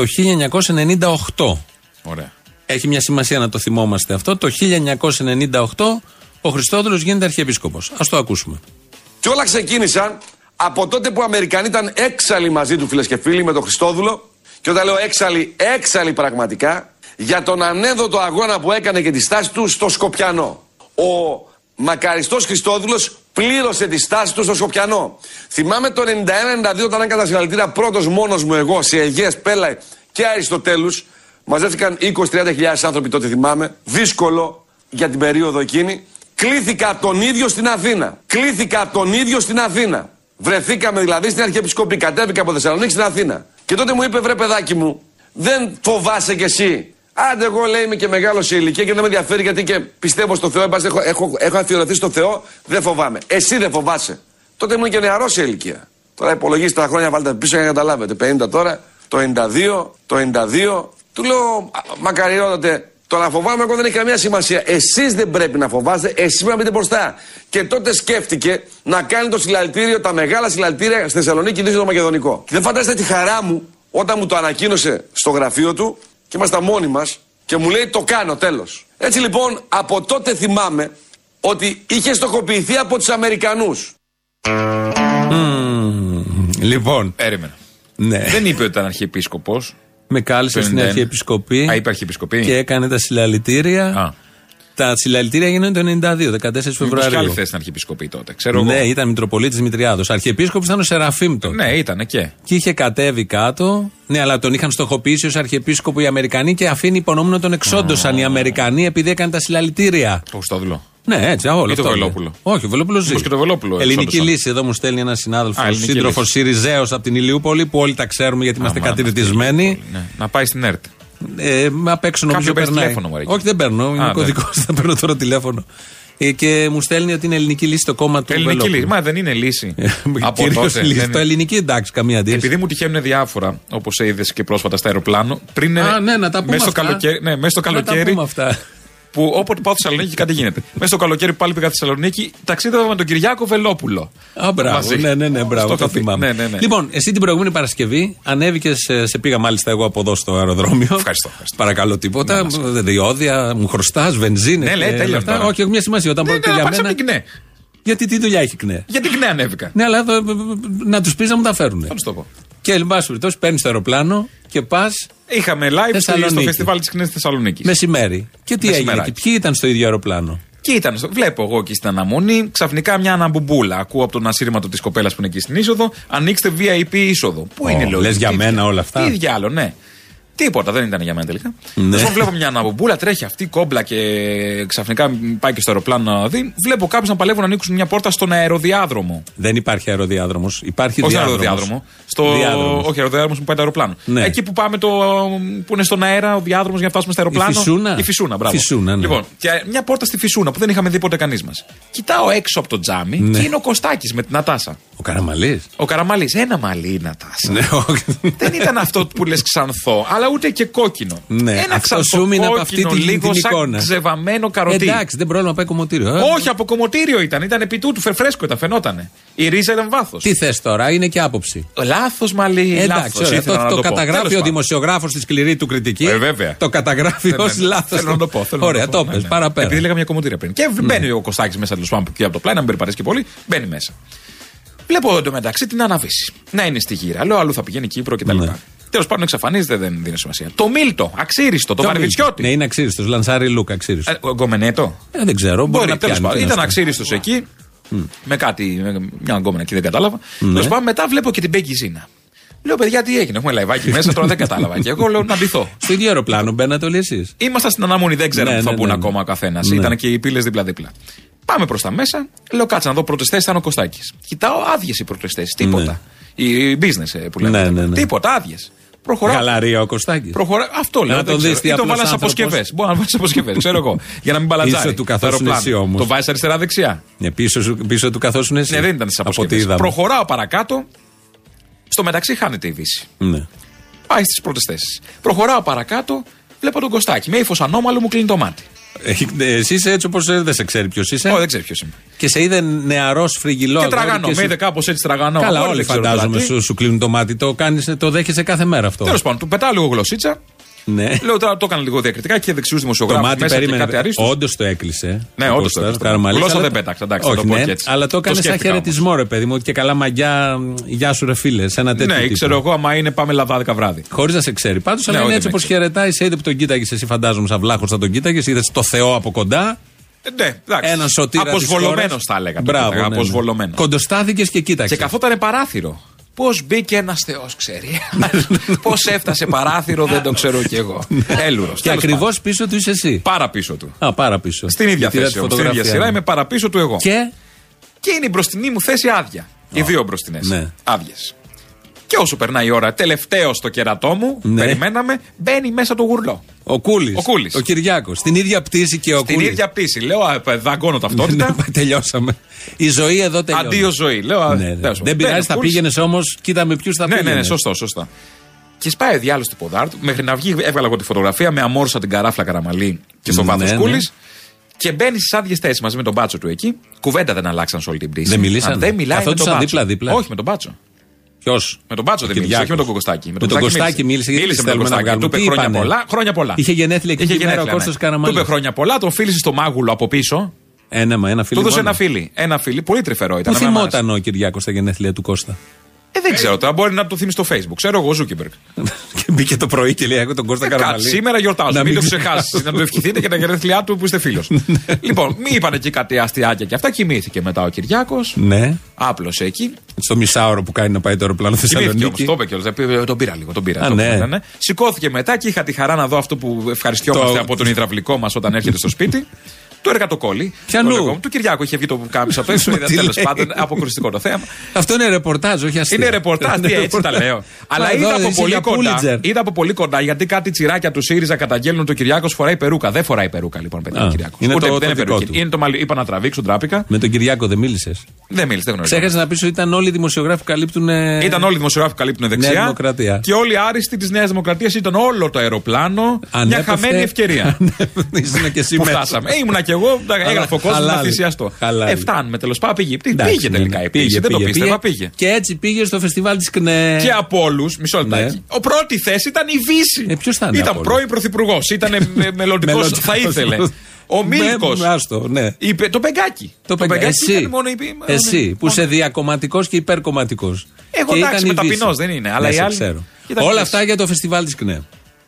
1998. Ωραία. Έχει μια σημασία να το θυμόμαστε αυτό. Το 1998 ο Χριστόδουλος γίνεται αρχιεπίσκοπος. Ας το ακούσουμε. Και όλα ξεκίνησαν από τότε που οι Αμερικανοί ήταν έξαλλοι μαζί του, φίλες και φίλοι, με τον Χριστόδουλο. Και όταν λέω έξαλλοι πραγματικά, για τον ανέδοτο αγώνα που έκανε και τη στάση του στο Σκοπιανό. Ο μακαριστός Χριστόδουλος πλήρωσε τη στάση του στο Σκοπιανό. Θυμάμαι το 91-92 όταν έκανα συγχαρητήρια πρώτος μόνος μου εγώ σε Αιγαίες, Πέλα και Αριστοτέλους. Μαζεύτηκαν 20-30 άνθρωποι τότε, θυμάμαι. Δύσκολο για την περίοδο εκείνη. Κλήθηκα τον ίδιο στην Αθήνα. Βρεθήκαμε δηλαδή στην Αρχιεπισκοπή. Κατέβηκα από Θεσσαλονίκη στην Αθήνα. Και τότε μου είπε, βρε παιδάκι μου, δεν φοβάσαι κι εσύ? Άντε, εγώ λέει είμαι και μεγάλο σε ηλικία και δεν με ενδιαφέρει γιατί και πιστεύω στο Θεό. Έχω αφιερωθεί στο Θεό, δεν φοβάμαι. Εσύ δεν φοβάσαι? Τότε ήμουν και νεαρό σε ηλικία. Τώρα υπολογίστε τα χρόνια, βάλτε πίσω για να καταλάβετε. 50 τώρα, το 92. Του λέω, μακαριότατε, Το να φοβάμαι εγώ δεν έχει καμία σημασία. Εσείς δεν πρέπει να φοβάστε, εσείς πρέπει να μπείτε μπροστά. Και τότε σκέφτηκε να κάνει το συλλαλητήριο, τα μεγάλα συλλαλητήρια στη Θεσσαλονίκη, το Μακεδονικό. Και δεν φαντάζεστε τη χαρά μου όταν μου το ανακοίνωσε στο γραφείο του και ήμασταν μόνοι μας και μου λέει το κάνω, τέλος. Έτσι λοιπόν από τότε θυμάμαι ότι είχε στοχοποιηθεί από τους Αμερικανούς. Λοιπόν. Έρημενα. Ναι. Δεν είπε ότι ήταν αρχιεπίσκοπος. Με κάλεσε στην Αρχιεπισκοπή. Είπε Αρχιεπισκοπή. Και έκανε τα συλλαλητήρια. Τα συλλαλητήρια γίνανε το 92, 14 Φεβρουαρίου. Είχε άλλη θέση στην Αρχιεπισκοπή τότε, ξέρω ναι, εγώ. ήταν Μητροπολίτης Μητριάδος. Αρχιεπίσκοπος ήταν ο Σεραφείμ τότε. Ναι, ήταν και. Και είχε κατέβει κάτω. Ναι, αλλά τον είχαν στοχοποιήσει ως Αρχιεπίσκοπο οι Αμερικανοί και αφήνει υπονοούμενο να τον εξόντωσαν οι Αμερικανοί επειδή έκανε τα συλλαλητήρια. Το Χριστόδουλο. Ναι, έτσι, όλο αυτό. Το Βελόπουλο. Όχι, ο Βελόπουλο ζει. Και το Βελόπουλο, ελληνική λύση. Εδώ μου στέλνει ένα συνάδελφο, σύντροφο Σιριζέος από την Ηλιούπολη, που όλοι τα ξέρουμε γιατί είμαστε κατηρτισμένοι. Ναι. Να πάει στην ΕΡΤ. Απ' έξω νομίζω περνάει. Όχι, δεν παίρνω. Είναι κωδικό. Θα παίρνω τώρα τηλέφωνο. Και μου στέλνει ότι είναι ελληνική λύση το κόμμα του Βελόπουλου. Ελληνική λύση. Μα δεν είναι λύση. Από τότε. Λύση. Το ελληνική εντάξει, καμία αντίρρηση. Επειδή μου τυχαίνουν διάφορα, όπως είδες και πρόσφατα στο αεροπλάνο. Πριν. Ναι, να τα πούμε. Μέσα στο καλοκαίρι. Που όποτε πάω στη Θεσσαλονίκη κάτι γίνεται. Μέσα στο καλοκαίρι που πάλι πήγα στη Θεσσαλονίκη, ταξίδευα με τον Κυριάκο Βελόπουλο. Μπράβο. Ναι, μπράβο. Το θυμάμαι. Ναι. Λοιπόν, εσύ την προηγούμενη Παρασκευή ανέβηκες, σε πήγα μάλιστα εγώ από εδώ στο αεροδρόμιο. Ευχαριστώ. Παρακαλώ τίποτα. Διόδια, μου χρωστάς, βενζίνες. Ναι, λέει τέλεια. Όχι, έχει μια σημασία. Όταν πρόκειται για μένα. Γιατί τι δουλειά έχει ΚΝΕ. Γιατί ΚΝΕ ανέβηκα. Ναι, αλλά να του πει να μου τα φέρουν. Θα του το πω. Και εν πάση περιπτώσει παίρνει το αεροπλάνο και πα. Είχαμε live στο φεστιβάλ τη ΚΝΕ στη Θεσσαλονίκη. Μεσημέρι. Και τι έγινε εκεί, ποιοι ήταν στο ίδιο αεροπλάνο. Και ήταν, βλέπω εγώ εκεί στην αναμονή, ξαφνικά μια αναμπουμπούλα. Ακούω από τον ασύρματο τη κοπέλα που είναι εκεί στην είσοδο, ανοίξτε VIP είσοδο. Πού είναι λόγο. Λες για μένα όλα αυτά. Τι διάλογο, ναι. Τίποτα, δεν ήταν για μένα τελικά. Ναι. Βλέπω μια αναμπουμπούλα, τρέχει αυτή κόμπλα και ξαφνικά πάει και στο αεροπλάνο να δει. Βλέπω κάποιους να παλεύουν να ανοίξουν μια πόρτα στον αεροδιάδρομο. Δεν υπάρχει αεροδιάδρομος. Υπάρχει αεροδιάδρομο. Όχι, αεροδιάδρομος που πάει το αεροπλάνο. Ναι. Εκεί που πάμε που είναι στον αέρα ο διάδρομος για να φτάσουμε στο αεροπλάνο. Η Φυσούνα, μπράβο. Φυσούνα, ναι. Λοιπόν, και μια πόρτα στη Φυσούνα που δεν είχαμε δει ποτέ κανείς μας. Κοιτάω έξω από το τζάμι και είναι ο Κωστάκης με την Νατάσα. Ο Καραμαλής. Ο Καραμαλής. Ένα μαλλί η Νατάσα. Δεν ήταν αυτό που λες ξανθό, αλλά ούτε και κόκκινο. Ναι, ένα ξανθό κόκκινο, λίγο σαν ξεβαμένο καροτί. Εντάξει, δεν πρόβλημα να πάει κομμωτήριο. Όχι, από κομμωτήριο ήταν επί τούτου, φρέσκο ήταν, φαινότανε. Η ρίζα ήταν βάθος. Τι θες τώρα, είναι και άποψη. Λάθος μαλλί, λάθος. Το καταγράφει ο δημοσιογράφος στη σκληρή του κριτική. Βέβαια. Το καταγράφει ως λάθος. Θέλω να το πω. Ωραία, το πες, παραπέρα. Επειδή λέγαμε μια κομμωτήρια πριν. Και μπαίνει ο Κωστάκης μέσα τέλος πάντων από το πλάι, να μην περιπατήσει και πολύ, μπαίνει μέσα. Βλέπω εντωμεταξύ την αναβίση. Να είναι στη γύρα. Λέω αλλού θα πηγαίνει Κύπρο κτλ. Τέλος πάντων εξαφανίζεται, δεν δίνει σημασία. Το Μίλτο, αξίριστο, το Βαρβιτσιώτη. Ναι, είναι αξίριστο. Λανσάρι Λούκα, αξίριστο. Γκομενέτο. Δεν ξέρω, μπορεί να τέλος πάντων. Ήταν αξίριστο εκεί. Με μια γκόμενα εκεί δεν κατάλαβα. Τέλος πάντων μετά βλέπω και την Μπέγκη Ζίνα. Λέω παιδιά τι έγινε, έχουμε λαϊβάκι μέσα, τώρα δεν κατάλαβα. Και εγώ λέω να ντυθώ. Στο ίδιο αεροπλάνο μπαίνατε όλοι εσείς. Ήμασταν στην αναμονή, δεν ξέραμε που θα μπουν ακόμα ο καθένας. Ήταν και οι πύλες δίπλα-δίπλα. Πάμε προς τα μέσα, λέω κάτσε να δω πρώτες θέσεις, ήταν ο Κωστάκης. Κοιτάω άδειες οι πρώτες θέσεις, τίποτα. Οι business που λέμε. Τίποτα, άδειες. Γαλαρία ο Κωστάκης. Αυτό λέω. Το βάλα σε αποσκευές. Μπορεί να βάλει σε αποσκευές, ξέρω εγώ. Για να μην μπαλατζάρει. Πίσω του καθόσουν εσύ όμως. Το βάζει αριστερά-δεξιά. Πίσω του καθόσουν εσύ. Ναι, δεν ήταν στις αποσκευές. Προχωράω παρακάτω. Στο μεταξύ χάνεται η Δύση. Πάει στις πρώτες θέσεις. Προχωράω παρακάτω, βλέπω τον Κωστάκη. Με ύφος ανώμαλο μου κλείνει το μάτι. Εσύ είσαι έτσι όπως δεν σε ξέρει ποιος είσαι. Όχι, δεν ξέρει ποιος είμαι. Και σε είδε νεαρός φρυγιλό. Και τραγανό. Με είδε κάπως έτσι τραγανό. Καλά, όλοι φαντάζομαι σου κλείνουν το μάτι. Το δέχεσαι κάθε μέρα αυτό. Τέλος πάντων, του πετάω λίγο γλωσσίτσα. Ναι. Λέω τώρα το έκανα λίγο διακριτικά και δεξιούς δημοσιογράφους. Το μάτι περίμενε. Όντως το έκλεισε. Ναι, όντως το έκλεισε. Γλώσσα δεν πέταξε. Εντάξει, όχι, ναι, αλλά το έκανε σαν χαιρετισμό, ρε παιδί μου. Ότι και καλά μαγιά, γεια σου, ρε φίλε. Σε ένα τέτοιο. Ναι, ξέρω εγώ, άμα είναι πάμε λαδάδικα βράδυ. Χωρίς να σε ξέρει. Πάντως, αλλά είναι έτσι όπως χαιρετάει, σε είδε που τον κοίταγε. Εσύ φαντάζομαι σαν βλάχος θα τον κοίταγε. Είδε το Θεό από κοντά. Ναι, εντάξει. Ένα σωτήρα. Αποσβολωμένος θα έλεγα. Μπράβο. Αποσβολωμένο. Κοντοστάθηκες και κοίταξε. Και καθόταν παράθυρο. Πώς μπήκε ένας Θεός, ξέρει. Πώς έφτασε παράθυρο, δεν το ξέρω κι εγώ. Έλουρος. Και ακριβώς πίσω του είσαι εσύ. Πάρα πίσω του. Πάρα πίσω. Στην ίδια θέση. Στην ίδια σειρά είμαι παραπίσω του εγώ. Και είναι η μπροστινή μου θέση άδεια. Οι δύο μπροστινές. Άδειες. Και όσο περνάει η ώρα, τελευταίο στο κερατό μου, περιμέναμε, μπαίνει μέσα το γουρλό. Ο Κούλης. Ο Κυριάκος. Στην ίδια πτήση και ο Κούλης. Στην ίδια πτήση. Λέω, δαγκώνω ταυτότητα. Τελειώσαμε. Η ζωή εδώ τελειώνει. Αντίο ζωή. Λέω, δεν πειράζει, θα πήγαινε όμως, κοίτα με ποιους θα πήγαινε. Ναι, σωστό. Και σπάει ο διάλογος του ποδάρτου. Μέχρι να βγει, έβγαλα εγώ τη φωτογραφία με αμόρφωσα την καράφλα Καραμαλή και στο βάθος Κούλης. Και μπαίνει στις άδειες θέσεις μαζί με τον Μπάτσο του εκεί. Κουβέντα δεν αλλάξαν σε όλη την πτήση. Δεν μιλήσαν. Δεν μιλάει με τον Μπάτσο. Δίπλα. Όχι, με τον Μπάτσο. Ποιος? Με τον Μπάτσο δεν μίλησε, όχι με τον Κογκοστάκη. Με τον Κογκοστάκη μίλησε. Μίλησε με τον Κογκοστάκη. Του είπε χρόνια πολλά. Είχε γενέθλια και είχε ο Κώστας Καραμαλής. Του είπε χρόνια πολλά, τον φίλησε στο μάγουλο από πίσω. Ένα φίλο. Του έδωσε ένα φίλι. Πολύ τρυφερό ήταν. Πού θυμόταν ο Κυριάκος τα γενέθλια του Κώστα? Δεν ξέρω τώρα, μπορεί να το θυμίσει στο Facebook. Ξέρω εγώ, Ζούκεμπεργκ. Και μπήκε το πρωί και λέει: έχω τον Κώστα Καραμαλή. Σήμερα γιορτάζω. Μην το ξεχάσετε. Να το ευχηθείτε και τα γενέθλιά του που είστε φίλος. Λοιπόν, μη είπαν εκεί κάτι αστιάκια και αυτά. Κοιμήθηκε μετά ο Κυριάκος. Ναι. Άπλωσε εκεί. Στο μισάωρο που κάνει να πάει το αεροπλάνο Θεσσαλονίκη. Το είπε κιόλας. Τον πήρα λίγο. Σηκώθηκε μετά και είχα τη χαρά να δω αυτό που ευχαριστιόμαστε από τον υδραυλικό μας όταν έρχεται στο σπίτι. Το εργατοκόλλη. Πιανού? Του Κυριάκου είχε βγει το κάμισο από έξω. Τέλος πάντων, αποκρουστικό το θέμα. Αυτό είναι ρεπορτάζ, όχι αστείο. Είναι ρεπορτάζ, έτσι τα λέω. Αλλά είδα από πολύ κοντά γιατί κάτι τσιράκια του ΣΥΡΙΖΑ καταγγέλνουν ότι ο Κυριάκος φοράει περούκα. Δεν φοράει περούκα λοιπόν, παιδιά. Ο Κυριάκος. Είναι το μαλλί. Είπα να τραβήξουν, τράπηκα. Με τον Κυριάκο δεν μίλησες? Δεν μίλησε, δεν γνωρίζω. Ξέχασε να πει ότι ήταν όλοι οι δημοσιογράφοι που καλύπτουν. Ήταν όλοι οι δημοσιογράφοι που καλύπτουν δεξιά. Και όλοι οι άριστοι τη Νέα Δημοκρατία ήταν όλο το αεροπλάνο. Μια χαμένη ευκαιρία. Που φτάσαμε. Ήμουνα κι εγώ, έγραφε ο κόσμος να θυσιαστώ. Φτάνουμε τέλος πάντων. Πήγε τελικά η πτήση. Δεν το πίστευα, πήγε. Και έτσι πήγε στο φεστιβάλ της ΚΝΕ. Και από όλους, μισό λεπτάκι. Ο πρώτη θέση ήταν η Βύση. Ποιος ήταν? Ήταν πρώην πρωθυπουργός. Ήταν μελλοντικός, θα ήθελε. Ο Μίλκος. Το Πεγκάκι. Το Πεγκάκι. Εσύ που είσαι διακομματικός και υπερκομματικός. Εγώ εντάξει, με ταπεινός δεν είναι. Αλλά οι άλλοι. Όλα αυτά για το φεστιβάλ της ΚΝΕ.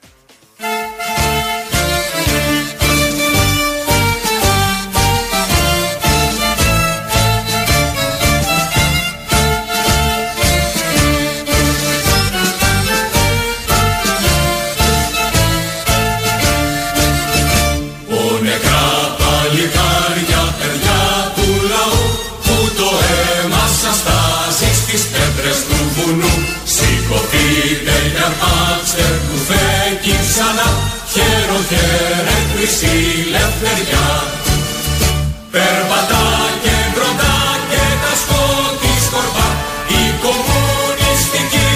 Σηκωθείτε και αρπάξτε κουφέκι ξανά, χέρο χέρε χρυσή λευτεριά. Περπατά και μπροστά και τα σκότη σκορπά, η κομμουνιστική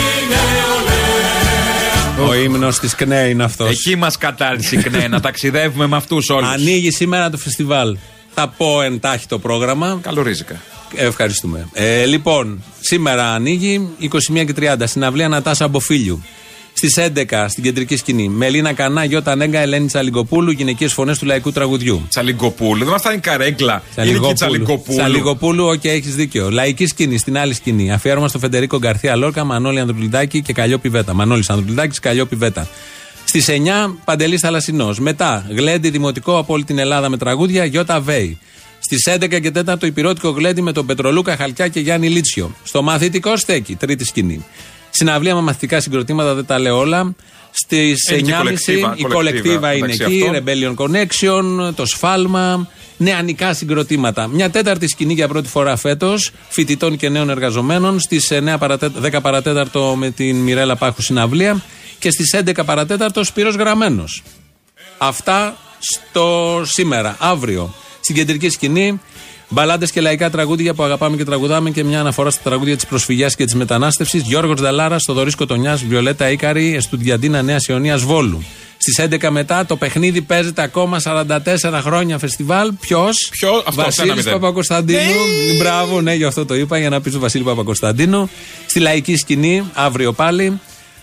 νεολαία. Ο ύμνος της ΚΝΕ είναι αυτός. Εκεί μας κατάρτισε η ΚΝΕ, να ταξιδεύουμε με αυτούς όλους. Ανοίγει σήμερα το φεστιβάλ. Θα πω εντάχει το πρόγραμμα. Καλορίζικα. Ευχαριστούμε. Λοιπόν, σήμερα ανοίγει 21 και 30. Συναυλία Νατάσα Μποφίλιου. Στις 11 στην κεντρική σκηνή. Μελίνα Κανά, Γιώτα Νέγκα, Ελένη Τσαλιγκοπούλου, γυναικείες φωνές του λαϊκού τραγουδιού. Τσαλιγκοπούλου, δεν μας φτάνει καρέγκλα. Είναι και Τσαλιγκοπούλου. Τσαλιγκοπούλου, οκ, έχεις δίκιο. Λαϊκή σκηνή στην άλλη σκηνή. Αφιέρωμα στο Φεντερίκο Γκαρθία Λόρκα, Μανώλη Ανδρουλιδάκη και Καλλιόπη Βέτα. Μανώλης Ανδρουλιδάκης, Καλλιόπη Βέτα. Στις 9 Παντελής Θαλασσινός. Μετά Γλέντι Δημοτικό από όλη την Ελλάδα με τραγούδια, Γιώτα Βέη. Στις 11 και 4 το υπηρώτικο Γλέντι με τον Πετρολούκα Χαλκιά και Γιάννη Λίτσιο. Στο μαθητικό στέκει, τρίτη σκηνή. Συναυλία με μαθητικά συγκροτήματα, δεν τα λέω όλα. Στις 9.30 η κολεκτίβα είναι εκεί, Rebellion Connection, το Σφάλμα, νεανικά συγκροτήματα. Μια τέταρτη σκηνή για πρώτη φορά φέτος, φοιτητών και νέων εργαζομένων. Στις 10 παρατέταρτο με την Μιρέλα Πάχου συναυλία. Και στις 11 παρατέταρτο Σπύρος Γραμμένος. Αυτά στο σήμερα, αύριο. Στην κεντρική σκηνή, μπαλάντες και λαϊκά τραγούδια που αγαπάμε και τραγουδάμε και μια αναφορά στα τραγούδια της προσφυγιάς και της μετανάστευσης. Γιώργος Νταλάρας, Θοδωρής Κοτονιάς, Βιολέτα Ίκαρη, Εστουδιαντίνα Νέας Ιωνίας Βόλου. Στις 11 μετά το παιχνίδι παίζεται ακόμα 44 χρόνια φεστιβάλ. Ποιος? Βασίλης Παπακοσταντίνου. Μπράβο, ναι, γι' αυτό το είπα, για να πει του Βασίλη Παπακοσταντίνου. Στη λαϊκή σκηνή, αύριο πάλι.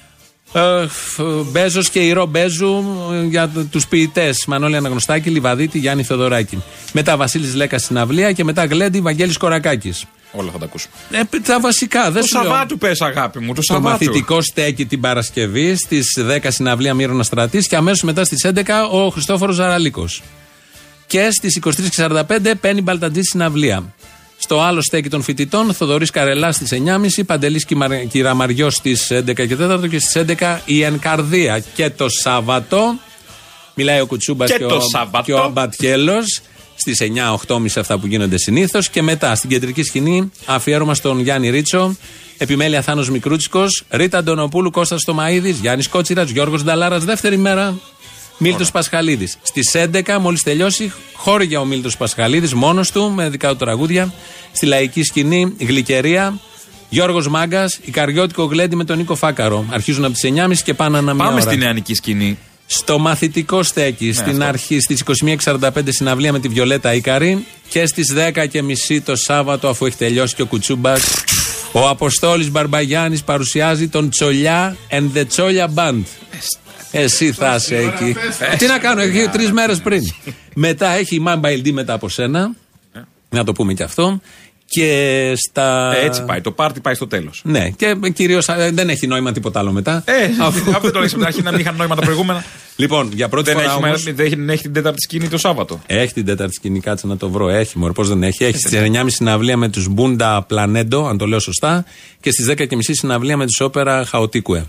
Μπέζος και Ηρώ Μπέζου για τους ποιητές Μανώλη Αναγνωστάκη, Λιβαδίτη, Γιάννη Θεοδωράκη. Μετά Βασίλης Λέκας συναυλία και μετά Γλέντι, Βαγγέλης Κορακάκης. Όλα θα τα ακούσουμε. Τα βασικά. Το Σαββάτου πες αγάπη μου. Το μαθητικό στέκει την Παρασκευή. Στις 10 συναυλία Μύρονα Στρατής και αμέσως μετά στις 11 ο Χριστόφορος Ζαραλίκος. Και στις 23:45 Πέννη Μπαλτατζή συναυλία. Στο άλλο στέκει των φοιτητών, Θοδωρής Καρελάς στις 9.30, Παντελής Κυραμαριός στις 11 και 4 και στις 11 η Ενκαρδία. Και το Σάββατο, μιλάει ο Κουτσούμπας και ο Αμπατιέλος, στις 9-8.30 αυτά που γίνονται συνήθως. Και μετά στην κεντρική σκηνή, αφιέρωμα στον Γιάννη Ρίτσο, επιμέλεια Θάνος Μικρούτσικος, Ρίτα Αντωνοπούλου, Κώστας Τομαΐδης, Γιάννης Κότσιρας, Γιώργος Νταλάρας, δεύτερη μέρα. Μίλτος Πασχαλίδης. Στις 11, μόλις τελειώσει, χώρια ο Μίλτος Πασχαλίδης μόνος του με δικά του τραγούδια. Στη λαϊκή σκηνή, Γλυκερία, Γιώργος Μάγκας, Ικαριώτικο Γλέντι με τον Νίκο Φάκαρο. Αρχίζουν από τις 9.30 και πάνε ανά μία ώρα. Πάμε στη νεανική σκηνή. Στο μαθητικό στέκει, στην αρχή, στις 21.45 συναυλία με τη Βιολέτα Ίκαρη και στις 10.30 το Σάββατο, αφού έχει τελειώσει και ο Κουτσούμπας, ο Αποστόλης Μπαρμπαγιάννης παρουσιάζει τον Τσολιά and the Τσόλια Band. Εσύ θα είσαι εκεί. Τι να κάνω, έχει 3 μέρες πριν. Μετά έχει η Μάμπα Ελντή μετά από σένα. Να το πούμε και αυτό. Και στα... Έτσι πάει, το πάρτι πάει στο τέλος. Ναι, και κυρίως δεν έχει νόημα τίποτα άλλο μετά. Αυτό το λέξαμε στην αρχή, να μην είχαν νόημα τα προηγούμενα. Λοιπόν, για πρώτη φορά όμως... Δεν έχει την τέταρτη σκηνή το Σάββατο. Έχει την τέταρτη σκηνή, κάτσε να το βρω. Έχει, μωρέ, πώς δεν έχει. Έχει στις 9.30 συναυλία με τους Μπούντα Πλανέντο, αν το λέω σωστά, και στις 10.30 συναυλία με τους Όπερα Χαοτίκουε.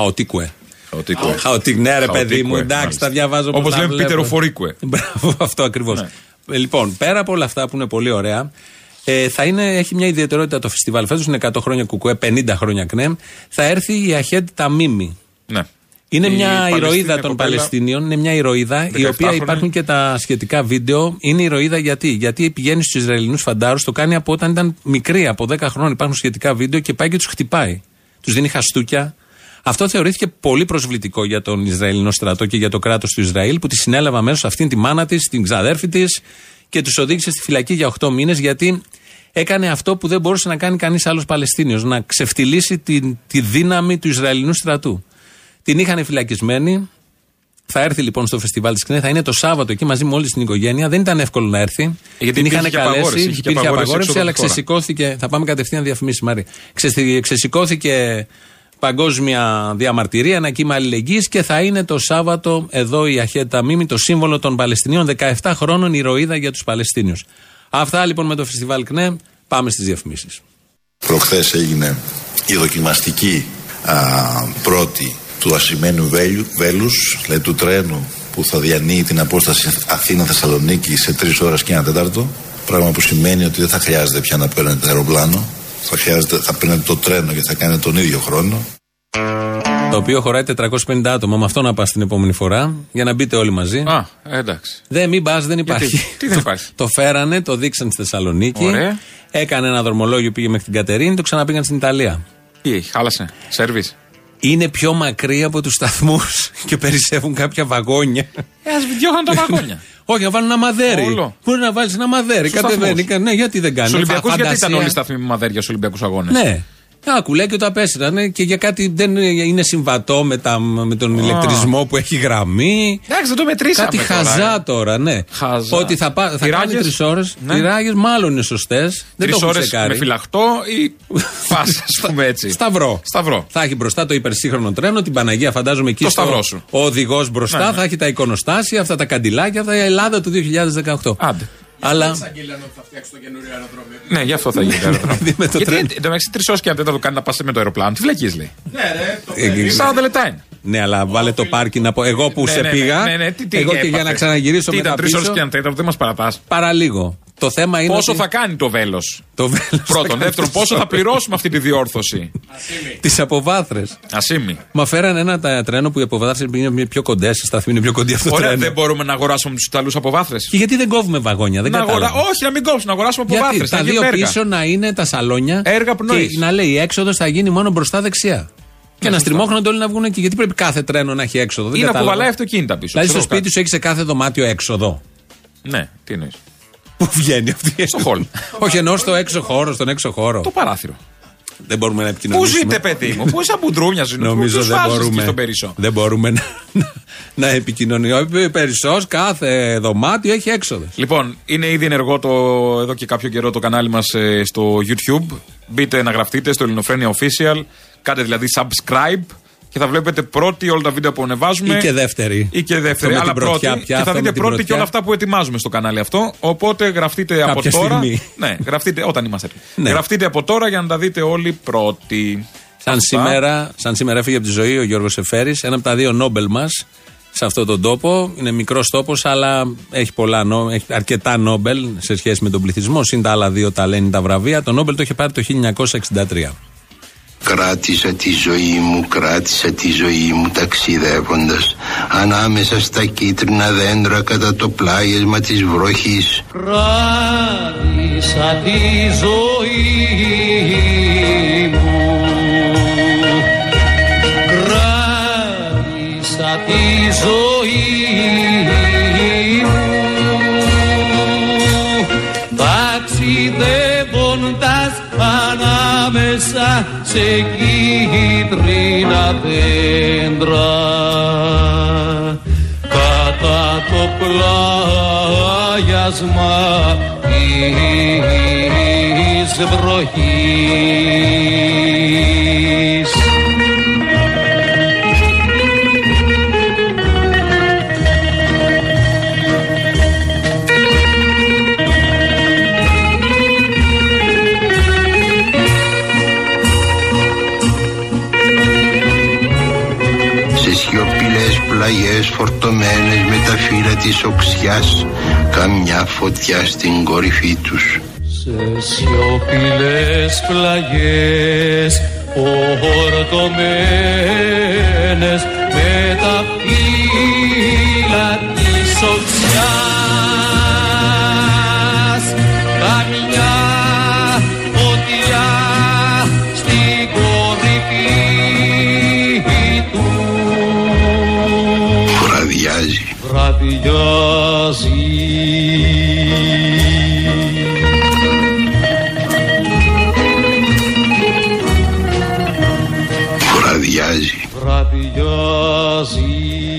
Ναι, ρε παιδί μου, εντάξει, τα διαβάζω. Όπως λέμε Πιτεροφορίκουε. Μπράβο, αυτό ακριβώς. Λοιπόν, πέρα από όλα αυτά που είναι πολύ ωραία. Έχει μια ιδιαιτερότητα το φεστιβάλ. Φέτος είναι 100 χρόνια Κουκουέ, 50 χρόνια ΚΝΕΜ. Θα έρθει η Αχέντ Ταμίμη. Ναι. Είναι μια ηρωίδα των Παλαιστινίων. Είναι μια ηρωίδα, η οποία υπάρχουν και τα σχετικά βίντεο. Είναι ηρωίδα γιατί πηγαίνει στους Ισραηλινούς φαντάρους, το κάνει από όταν ήταν μικρή, από 10 χρόνια. Υπάρχουν σχετικά βίντεο και πάει και τους χτυπάει. Τους δίνει χαστούκια. Αυτό θεωρήθηκε πολύ προσβλητικό για τον Ισραηλινό στρατό και για το κράτος του Ισραήλ, που τη συνέλαβε αμέσως αυτήν τη μάνα της, την ξαδέρφη της, και τους οδήγησε στη φυλακή για 8 μήνες, γιατί έκανε αυτό που δεν μπορούσε να κάνει κανείς άλλος Παλαιστίνιος, να ξεφτυλίσει τη δύναμη του Ισραηλινού στρατού. Την είχαν φυλακισμένη. Θα έρθει λοιπόν στο φεστιβάλ της ΚΝΕ, θα είναι το Σάββατο εκεί μαζί με όλη την οικογένεια. Δεν ήταν εύκολο να έρθει. Γιατί την είχαν καλέσει, υπήρχε απαγόρευση, αλλά ξεσηκώθηκε. Θα πάμε κατευθείαν διαφημίσεις, Μάρη. Ξεσηκώθηκε παγκόσμια διαμαρτυρία, ένα κύμα αλληλεγγύης, και θα είναι το Σάββατο εδώ η Αχέντ Ταμίμη, το σύμβολο των Παλαιστινίων, 17 χρόνων ηρωίδα για τους Παλαιστίνιους. Αυτά λοιπόν με το φεστιβάλ ΚΝΕ. Πάμε στις διαφημίσεις. Προχθές έγινε η δοκιμαστική πρώτη του ασημένου βέλους, δηλαδή του τρένου που θα διανύει την απόσταση Αθήνα-Θεσσαλονίκη σε 3 ώρες και 1 τέταρτο. Πράγμα που σημαίνει ότι δεν θα χρειάζεται πια να παίρνετε αεροπλάνο. Θα παίρνετε το τρένο και θα κάνετε τον ίδιο χρόνο. Το οποίο χωράει 450 άτομα. Με αυτό να πας την επόμενη φορά, για να μπείτε όλοι μαζί. Εντάξει. Μην πας, δεν υπάρχει. Τι δεν υπάρχει. Το φέρανε, το δείξαν στη Θεσσαλονίκη. Ωραία. Έκανε ένα δρομολόγιο, πήγε μέχρι την Κατερίνη, το ξαναπήγαν στην Ιταλία. Τι έχει, χάλασε. Σέρβις. Είναι πιο μακρύ από τους σταθμούς και περισσεύουν κάποια βαγόνια. Ας διώχνουν τα βαγόνια. Όχι, να βάλουν ένα μαδέρι. Μπορεί να βάλεις ένα μαδέρι. Κατεβαίνει. Ναι, γιατί δεν κάνει. Στους Ολυμπιακούς, γιατί ήταν όλοι οι σταθμοί με μαδέρια στους Ολυμπιακούς αγώνες. Ναι. Άκου, και το απέσυρανε και για κάτι δεν είναι συμβατό με τον ηλεκτρισμό που έχει γραμμή. Εντάξει, δεν το μετρήσαμε. Κάτι χαζά τώρα, ναι. Χαζά. Ότι θα κάνει 3 ώρες. Ναι. Οι ράγες μάλλον είναι σωστές. 3 ώρες με φυλαχτό ή φάσα, ας πούμε έτσι. Σταυρό. Θα έχει μπροστά το υπερσύγχρονο τρένο, την Παναγία, φαντάζομαι εκεί. Ο οδηγός μπροστά θα έχει τα εικονοστάσια, αυτά τα καντιλάκια, αυτά η Ελλάδα του 2018. Άντε. Αλλά. Θα φτιάξει το καινούριο αεροδρόμιο. Ναι, γι' αυτό θα γίνει το αεροδρόμιο. Γιατί εντωμεταξύ 3 ώρες και 1 τέταρτο κάνει να πας με το αεροπλάνο. Τι βλακείς λέει. Ναι, ρε. 40 λεπτά είναι. Ναι, αλλά βάλε το πάρκι να πω. Εγώ που σε πήγα. Εγώ και για να ξαναγυρίσω μετά. 3 ώρες και 1 τέταρτο, δεν μας παρατάς. Παραλίγο. Το θέμα είναι. Πόσο θα κάνει το βέλος. Πρώτον. Δεύτερον, πόσο θα πληρώσουμε αυτή τη διόρθωση. Τις αποβάθρες. Ασήμι. Μα φέρανε ένα τρένο που οι αποβάθρες είναι πιο κοντές, οι σταθμοί είναι πιο κοντοί αυτό το τρένο. Δεν μπορούμε να αγοράσουμε τους Ιταλούς αποβάθρες. Και γιατί δεν κόβουμε βαγόνια, δεν κατάλαβα. Όχι, να μην κόψουμε, να αγοράσουμε αποβάθρες. Τα δύο πίσω να είναι τα σαλόνια. Έργα πνοής. Και να λέει η έξοδος θα γίνει μόνο μπροστά δεξιά. Και να στριμώχνονται όλοι να βγουν εκεί. Γιατί πρέπει κάθε τρένο να έχει έξοδο. Ή να κουβαλάει αυτοκίνητα πίσω. Δηλαδή στο σπίτι σου έχει σε κάθε δωμάτιο έξοδο. Ναι, τι εννοείς. Πού βγαίνει αυτή. Στο χώρο. Όχι, εννοώ στο έξω χώρο, στον έξω χώρο. Το παράθυρο. Δεν μπορούμε να επικοινωνήσουμε. Πού ζείτε, παιδί μου, πού σαν μπουντρούνια ζουν. Νομίζω δεν μπορούμε να επικοινωνήσουμε. Περισσός, κάθε δωμάτιο έχει έξοδο. Λοιπόν, είναι ήδη ενεργό εδώ και κάποιο καιρό το κανάλι μας στο YouTube. Μπείτε να γραφτείτε στο Ελληνοφρένια Official. Κάντε δηλαδή subscribe. Και θα βλέπετε πρώτοι όλα τα βίντεο που ανεβάζουμε. Ή και δεύτερη. Αλλά πρώτη. Και θα δείτε πρώτοι και όλα αυτά που ετοιμάζουμε στο κανάλι αυτό. Οπότε γραφτείτε από τώρα. Στιγμή. Ναι, γραφτείτε όταν είμαστε έτοιμοι. Ναι. Γραφτείτε από τώρα για να τα δείτε όλοι πρώτοι. Σαν σήμερα έφυγε από τη ζωή ο Γιώργος Σεφέρης, ένα από τα 2 Νόμπελ μας σε αυτόν τον τόπο. Είναι μικρός τόπος, αλλά έχει αρκετά Νόμπελ σε σχέση με τον πληθυσμό. Συν τα άλλα 2 τα λένε τα βραβεία. Το Νόμπελ το είχε πάρει το 1963. Κράτησα τη ζωή μου ταξιδεύοντας ανάμεσα στα κίτρινα δέντρα κατά το πλάγισμα της βροχής. Κράτησα τη ζωή μου μέσα τη ζωή μου, ταξιδεύοντας ανάμεσα σε κίτρινα δέντρα, κατά το πλάγιασμα της βροχής. Πλαγιές φορτωμένες με τα φύλλα της οξιάς, καμιά φωτιά στην κορυφή τους. Σε σιωπηλές πλαγιές φορτωμένες με τα φύλλα της οξιάς, καμιά φωτιά στην κορυφή του. Βραδιάζει. Βραδιάζει. Βραδιάζει.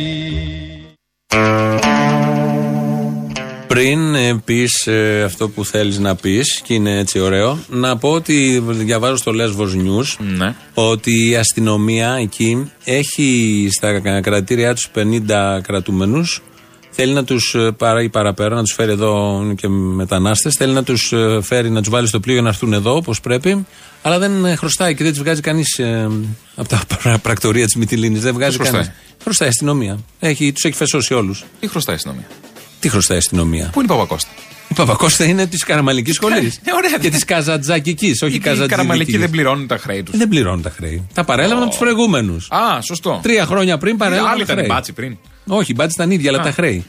Πριν πεις αυτό που θέλεις να πεις, και είναι έτσι ωραίο, να πω ότι διαβάζω στο Lesvos News ότι η αστυνομία εκεί έχει στα κρατήριά τους 50 κρατούμενους. Θέλει να τους πάρει παραπέρα, να τους φέρει εδώ, είναι και μετανάστες. Θέλει να τους φέρει, να τους βάλει στο πλοίο για να έρθουν εδώ όπως πρέπει. Αλλά δεν χρωστάει και δεν τους βγάζει κανείς από τα πρακτορία της Μυτιλήνης. Δεν βγάζει κανείς. Χρωστάει η αστυνομία. Τους έχει φεσώσει όλους. Τι χρωστάει η αστυνομία? Τι χρωστάει η αστυνομία? Πού είναι η Παπακώστα? Η Παπακώστα είναι της Καραμαλικής σχολής. Και της Καζαντζακικής, όχι Καζαντζακικής. Οι Καραμαλικοί δεν πληρώνουν τα χρέη τους. Δεν πληρώνουν τα χρέη. Τα παρέλαβαν από τους προηγούμενους. Α, σωστό. 3 χρόνια πριν παρέλαβαν. Άλλοι ήταν οι μπάτσι πριν. Όχι, οι μπάτσι ήταν ίδια, αλλά τα χρέη.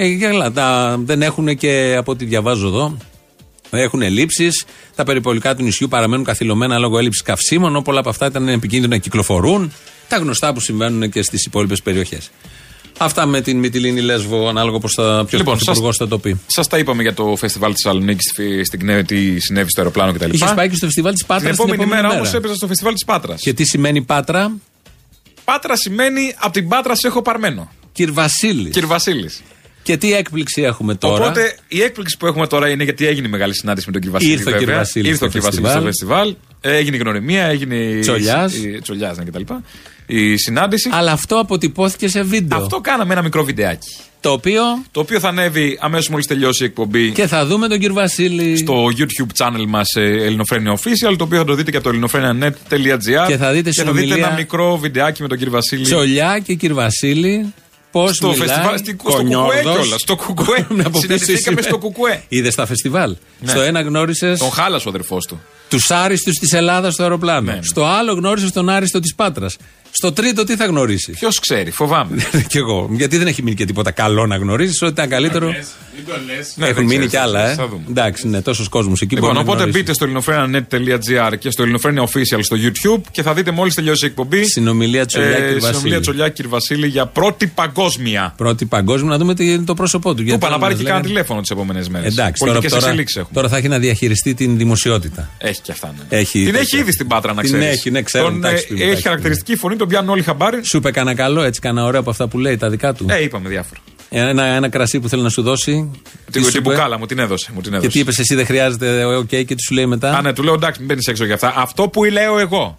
Δεν έχουν και από ό,τι διαβάζω εδώ. Έχουν ελλείψεις. Τα περιπολικά του νησιού παραμένουν καθυλωμένα λόγω έλλειψης καυσίμων. Πολλά από αυτά ήταν επικίνδυνο να κυκλοφορούν. Τα γνωστά που συμβαίνουν και στις υπόλοιπες περιοχές. Αυτά με την Μυτιλήνη Λέσβο, ανάλογα πώς θα πει ο Πρωθυπουργός θα το πει. Σας τα είπαμε για το φεστιβάλ της Θεσσαλονίκης, στην ΚΝΕ, τι συνέβη στο αεροπλάνο κτλ. Είχες πάει και στο φεστιβάλ της Πάτρας την επόμενη μέρα. Όμως έπαιζα στο φεστιβάλ της Πάτρας. Και τι σημαίνει Πάτρα? Πάτρα σημαίνει από την Πάτρα σε έχω παρμένο. Κυρβασίλης. Και τι έκπληξη έχουμε τώρα? Οπότε η έκπληξη που έχουμε τώρα είναι γιατί έγινε η μεγάλη συνάντηση με τον Κυρβασίλη. Ήρθε ο Κυρβασίλης στο φεστιβάλ. Έγινε η γνωριμία, έγινε η Τσολιάς κτλ. Η συνάντηση. Αλλά αυτό αποτυπώθηκε σε βίντεο. Αυτό κάναμε ένα μικρό βιντεάκι. Το οποίο θα ανέβει αμέσως μόλις τελειώσει η εκπομπή. Και θα δούμε τον Κυρβασίλη στο YouTube channel μας Ελληνοφρένια Official, το οποίο θα το δείτε και από το ελληνοφρένια.net.gr. Και θα δείτε ένα μικρό βιντεάκι με τον Κυρβασίλη. Τσολιά και Κυρβασίλη. Πώς στο φεστιβάλ, στο Κουκουέ κιόλας. Στο Κουκουέ. Συναντηθήκαμε στο Κουκουέ. Είδες τα φεστιβάλ. Ναι. Στο ένα γνώρισες τον Χάλας, ο αδερφός του. Τους άριστους της Ελλάδας στο αεροπλάνο. Ναι. Στο άλλο γνώρισες τον άριστο της Πάτρας. Στο τρίτο τι θα γνωρίσεις? Ποιος ξέρει, φοβάμαι. Κι εγώ. Γιατί δεν έχει μείνει και τίποτα καλό να γνωρίσεις, ό,τι ήταν καλύτερο. Μην το λες. Ναι, έχουν μείνει κι άλλα, Εντάξει, ναι, τόσος κόσμος εκεί. Λοιπόν, οπότε μπείτε στο ελληνοφρένια.net.gr και στο Ελληνοφρένια Official στο YouTube και θα δείτε μόλις τελειώσει η εκπομπή. Συνομιλία Τσολιά Κυρβασίλη για πρώτη παγκόσμια. Πρώτη παγκόσμια, να δούμε το πρόσωπό του. Που να πάρει και κανένα τηλέφωνο τις επόμενες μέρες. Εντάξει, τώρα θα έχει να διαχειριστεί την δημοσιότητα. Έχει και αυτά. Την έχει ήδη στην Πάτρα, να ξέρεις. Έχει χαρακτηριστική φωνή, τον πιάνουν όλοι χαμπάρι. Σου είπε κανένα καλό, έτσι, κανένα ωραίο από αυτά που λέει, τα δικά του? Είπαμε διάφορα. Ένα κρασί που θέλει να σου δώσει. Την μπουκάλα μου την έδωσε. Και τι είπες εσύ, δεν χρειάζεται, οκ, και τι σου λέει μετά? Ναι, του λέω εντάξει, μην μπαίνεις έξω για αυτά. Αυτό που λέω εγώ.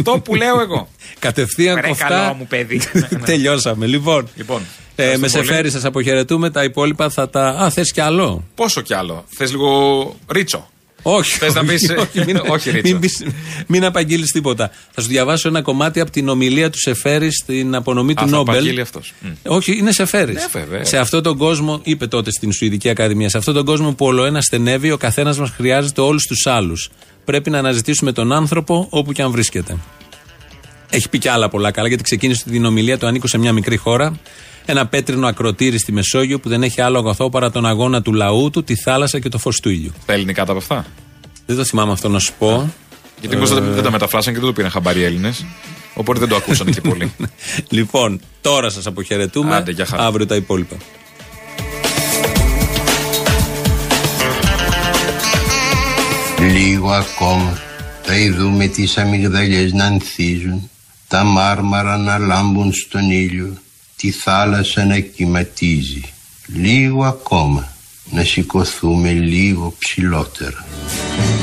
Κατευθείαν κοφτά. Καλό μου παιδί. Τελειώσαμε. Λοιπόν. Με Σεφέρη σας αποχαιρετούμε. Τα υπόλοιπα θα τα. Θες κι άλλο? Πόσο κι άλλο? Θες λίγο ρίτσο? Όχι. Θες να πεις. Όχι, ρίτσο. Μην απαγγείλεις τίποτα. Θα σου διαβάσω ένα κομμάτι από την ομιλία του Σεφέρη στην απονομή του Νόμπελ. Απαγγείλει αυτός. Όχι, είναι Σεφέρης. Σε αυτόν τον κόσμο, είπε τότε στην Σουηδική Ακαδημία, σε αυτόν τον κόσμο που ολοένα στενεύει, ο καθένας μας χρειάζεται όλους τους άλλους. Πρέπει να αναζητήσουμε τον άνθρωπο όπου και αν βρίσκεται. Έχει πει κι άλλα πολλά καλά, γιατί ξεκίνησε την ομιλία του ανήκω σε μια μικρή χώρα. Ένα πέτρινο ακροτήρι στη Μεσόγειο που δεν έχει άλλο αγαθό παρά τον αγώνα του λαού του, τη θάλασσα και το φως του ήλιου. Τα ελληνικά από αυτά. Δεν το θυμάμαι αυτό να σου πω. Γιατί δεν τα μεταφράσαν και δεν το πήραν χαμπάρι οι Έλληνες. Οπότε δεν το ακούσανε και πολύ. Λοιπόν, τώρα σας αποχαιρετούμε. Άντε, για χαρά. Αύριο τα υπόλοιπα. Λίγο ακόμα θα ειδούμε τις αμυγδαλιές να ανθίζουν, τα μάρμαρα να λάμπουν στον ήλιο, τη θάλασσα να κυματίζει. Λίγο ακόμα να σηκωθούμε λίγο ψηλότερα.